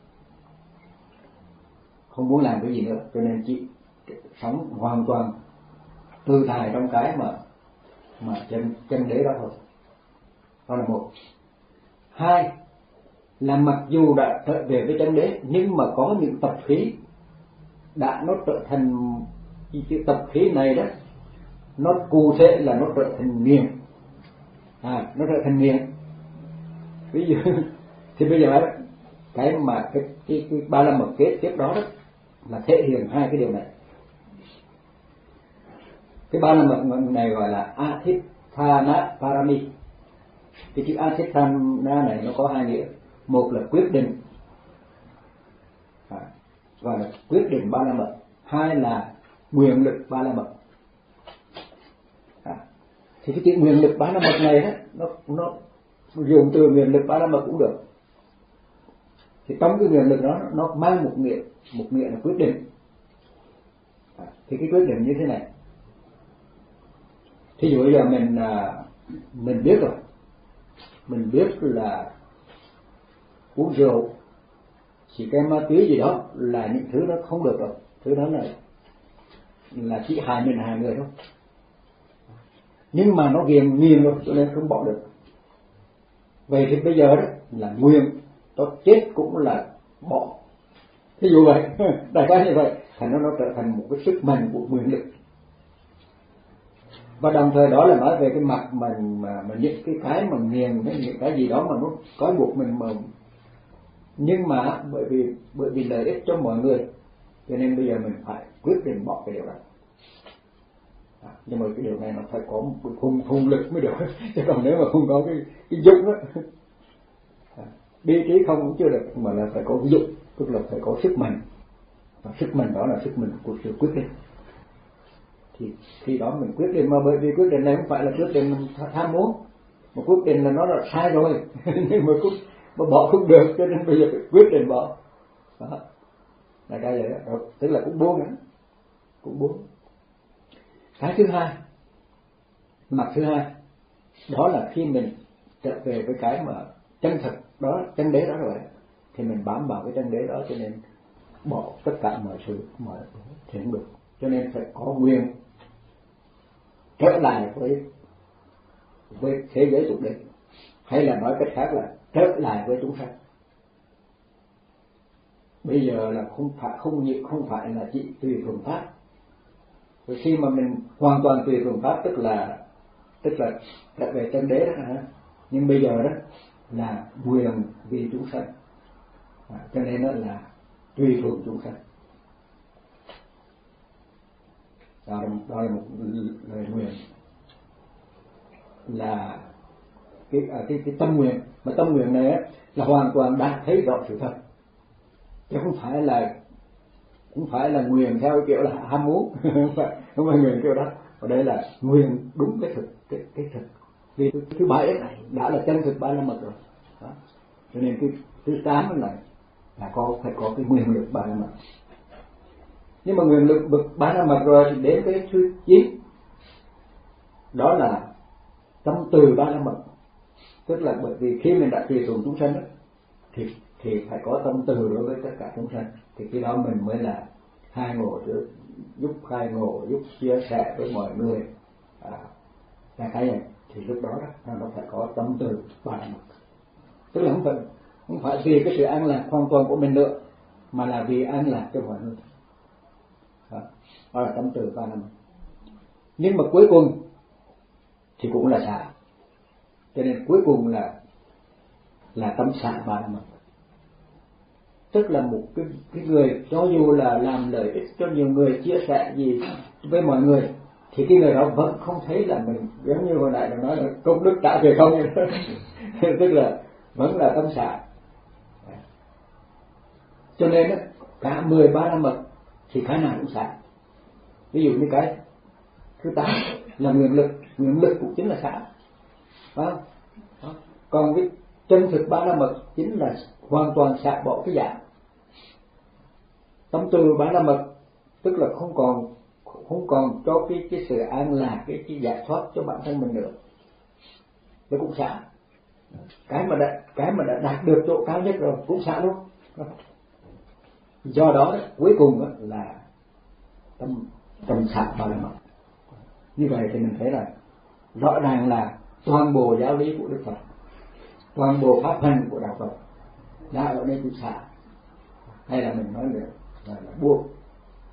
không muốn làm cái gì nữa, cho nên chỉ sống hoàn toàn tự tại trong cái mà mà chân chân đế đó thôi. Đó là một. Hai là mặc dù đã trở về với chân đế, nhưng mà có những tập khí đã nó trở thành cái tập khí này đó, nó cụ thể là nó trở thành nghiền, à nó trở thành nghiền. Ví dụ thì bây giờ đó, cái mà cái cái, cái ba la mật kết tiếp đó, đó là thể hiện hai cái điều này. Cái ba la mật này gọi là Athithana Parami. Cái chữ Athithana này nó có hai nghĩa. Một là quyết định, à, gọi là quyết định ba la mật. Hai là nguyện lực ba la mật. À, thì cái chữ nguyện lực ba la mật này đó, nó nó dùng từ nguyện lực ba la mật cũng được. Thì trong cái nguyện lực đó nó mang một nghĩa, một nghĩa là quyết định. À, thì cái quyết định như thế này. Thí dụ bây giờ mình mình biết rồi, mình biết là uống rượu, chỉ cái ma túy gì đó là những thứ đó không được rồi, thứ đó là là chỉ hại mình hại người thôi. Nhưng mà nó ghiền nghiền rồi cho nên không bỏ được. Vậy thì bây giờ đó là nguyện, tôi chết cũng là bỏ. Ví dụ vậy, đại khái như vậy, thành nó nó trở thành một cái sức mạnh của nguyện lực. Và đồng thời đó là nói về cái mặt mình mà, mà những cái cái mà nghiền, những cái gì đó mà nó có buộc mình mà, nhưng mà bởi vì bởi vì lợi ích cho mọi người, cho nên bây giờ mình phải quyết định bỏ cái điều đó. À, nhưng mà cái điều này nó phải có một cái hùng hùng lực mới được, chứ còn nếu mà không có cái cái dũng đó, à, ý chí không cũng chưa được, mà là phải có cái dũng, tức là phải có sức mạnh, và sức mạnh đó là sức mạnh của sự quyết định. Thì khi đó mình quyết định, mà bởi vì quyết định này không phải là quyết định tham muốn, mà quyết định là nó là sai rồi nhưng mà cũng mà bỏ không được, cho nên bây giờ phải quyết định bỏ. Đó là cái vậy đó, tức là cũng buông đó, cũng buông. Cái thứ hai, mặt thứ hai, đó là khi mình trở về với cái mà chân thực đó, chân đế đó rồi, thì mình bám vào cái chân đế đó, cho nên bỏ tất cả mọi sự mọi thì không được. Cho nên phải có nguyện trở lại với với thế giới tục đế, hay là nói cách khác là trở lại với chúng sanh. Bây giờ là không phải không nhị không phải là chỉ tùy thuận pháp. Vì khi mà mình hoàn toàn tùy thuận pháp, tức là tức là trở về chân đế đó hả? Nhưng bây giờ đó là nguyện vì chúng sanh, à, cho nên đó là tùy thuận chúng sanh. Đó, đó là một lời nguyện, là cái, à, cái cái tâm nguyện, mà tâm nguyện này á, là hoàn toàn đã thấy rõ sự thật, chứ không phải là cũng phải là nguyện theo kiểu là ham muốn không phải không phải nguyện kiểu đó. Ở đây là nguyện đúng cái thực, cái cái thực. Vì thứ, thứ bảy này đã là chân thực ba la mật rồi đó. Cho nên cái thứ tám này là có phải có cái nguyện lực ba la mật. Nhưng mà nguyện lực bậc ba la mật rồi thì đến cái thứ chín, đó là tâm từ ba la mật. Tức là bởi vì khi mình đã tùy thuận chúng sanh đó, thì thì phải có tâm từ đối với tất cả chúng sanh, thì khi đó mình mới là khai ngộ, giúp khai ngộ, giúp chia sẻ với mọi người, à, là cái này. Thì lúc đó đó nó phải có tâm từ ba la mật. Tức là không phải không phải vì cái sự an lạc hoàn toàn của mình nữa, mà là vì an lạc cho mọi người. Đó, đó là tâm từ ba la mật. Nhưng mà cuối cùng thì cũng là xả, cho nên cuối cùng là là tâm xả ba la mật. Tức là một cái, cái người cho dù là làm lợi ích cho nhiều người, chia sẻ gì với mọi người, thì cái người đó vẫn không thấy là mình, giống như hồi nãy mình nói là công đức trả về không tức là vẫn là tâm xả. Cho nên đó, cả mười ba la mật thì cái nào cũng xả. Ví dụ như cái thứ tám là nguyện lực, nguyện lực cũng chính là xả, phải không? Đó. Còn cái chân thực ba la mật chính là hoàn toàn xả bỏ cái giả. Tâm từ ba la mật tức là không còn không còn cho cái cái sự an lạc, cái cái giải thoát cho bản thân mình nữa, nó cũng xả. Cái mà đã cái mà đã đạt được chỗ cao nhất rồi cũng xả luôn. Do đó cuối cùng là tâm tâm xả ba la mật. Như vậy thì mình thấy là rõ ràng là toàn bộ giáo lý của Đức Phật, toàn bộ pháp hành của đạo Phật đã ở đây cũng xả, hay là mình nói nữa là, là buông,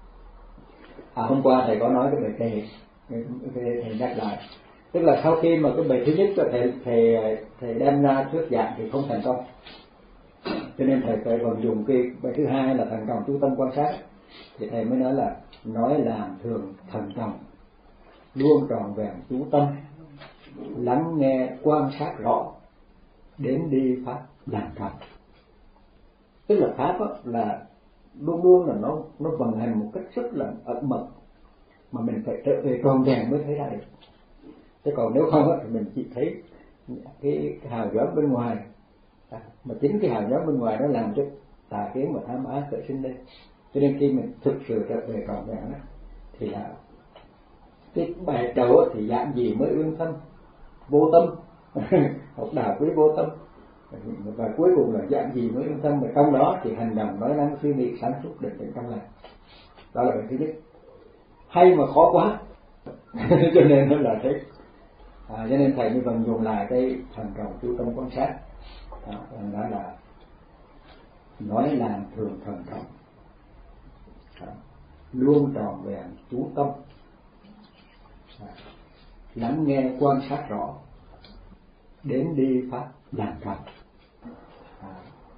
À, hôm qua thầy có nói cái bài kệ, thầy, thầy nhắc lại, tức là sau khi mà cái bài thứ nhất thầy thầy thầy đem ra thuyết giảng thì không thành công, cho nên thầy phải vận dụng cái bài thứ hai là thần trọng chú tâm quan sát, thì thầy mới nói là nói làm thường thần trọng, luôn tròn vẹn chú tâm, lắng nghe quan sát rõ, đến đi pháp làm trọng. Tức là pháp là luôn luôn là nó nó vận hành một cách rất là ẩn mật, mà mình phải trở về tròn vẹn mới thấy ra được. Chứ còn nếu không á thì mình chỉ thấy cái, cái hào nhoáng bên ngoài, à, mà chính cái hào nhoáng bên ngoài nó làm cho tà kiến và tham ái khởi sinh lên. Cho nên khi mình thực sự trở về tròn vẹn á thì là cái bài đầu thì dạng gì mới ương thân, vô tâm, học đạo quý vô tâm, và cuối cùng là dạng gì mới ương thân, mà trong đó thì hành động nói năng suy nghĩ sáng suốt định tĩnh trong lành. Đó là bài thứ nhất, hay mà khó quá. Cho nên nó là thế. À, cho nên thầy mới vận dụng lại cái thần trọng chú tâm quan sát. À, đó là nói làm thường thần trọng, à, luôn tròn vẹn chú tâm, à, lắng nghe quan sát rõ, đến đi pháp làm trọng. À.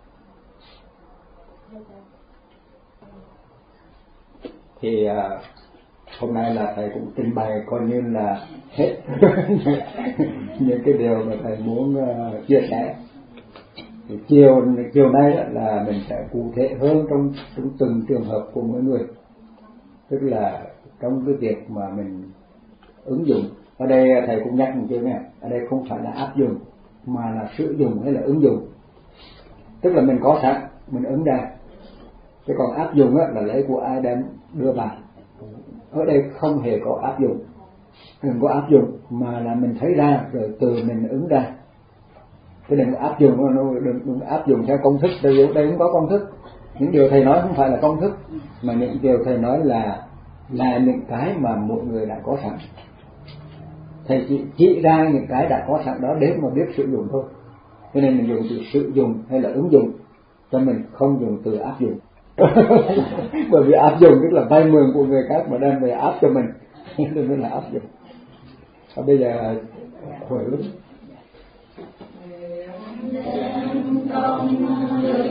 Thì à, hôm nay là thầy cũng trình bày coi như là hết những cái điều mà thầy muốn uh, chia sẻ. Thì chiều chiều nay đó là mình sẽ cụ thể hơn trong, trong từng trường hợp của mỗi người, tức là trong cái việc mà mình ứng dụng. Ở đây thầy cũng nhắc một chuyện này, ở đây không phải là áp dụng mà là sử dụng hay là ứng dụng. Tức là mình có sẵn mình ứng ra, chứ còn áp dụng á, là lấy của ai đem đưa vào. Ở đây không hề có áp dụng, đừng có áp dụng mà là mình thấy ra rồi từ mình ứng ra. Chứ đừng áp dụng, đừng, đừng áp dụng theo công thức. Đây, đây cũng có công thức. Những điều thầy nói không phải là công thức, mà những điều thầy nói là là những cái mà mọi người đã có sẵn. Thầy chỉ, chỉ ra những cái đã có sẵn đó để mà biết sử dụng thôi. Cho nên mình dùng từ sử dụng hay là ứng dụng, cho mình không dùng từ áp dụng. Bởi vì áp dụng tức là vay mượn của người khác mà đem về áp cho mình, nên nó là áp dụng. Và bây giờ hồi lúc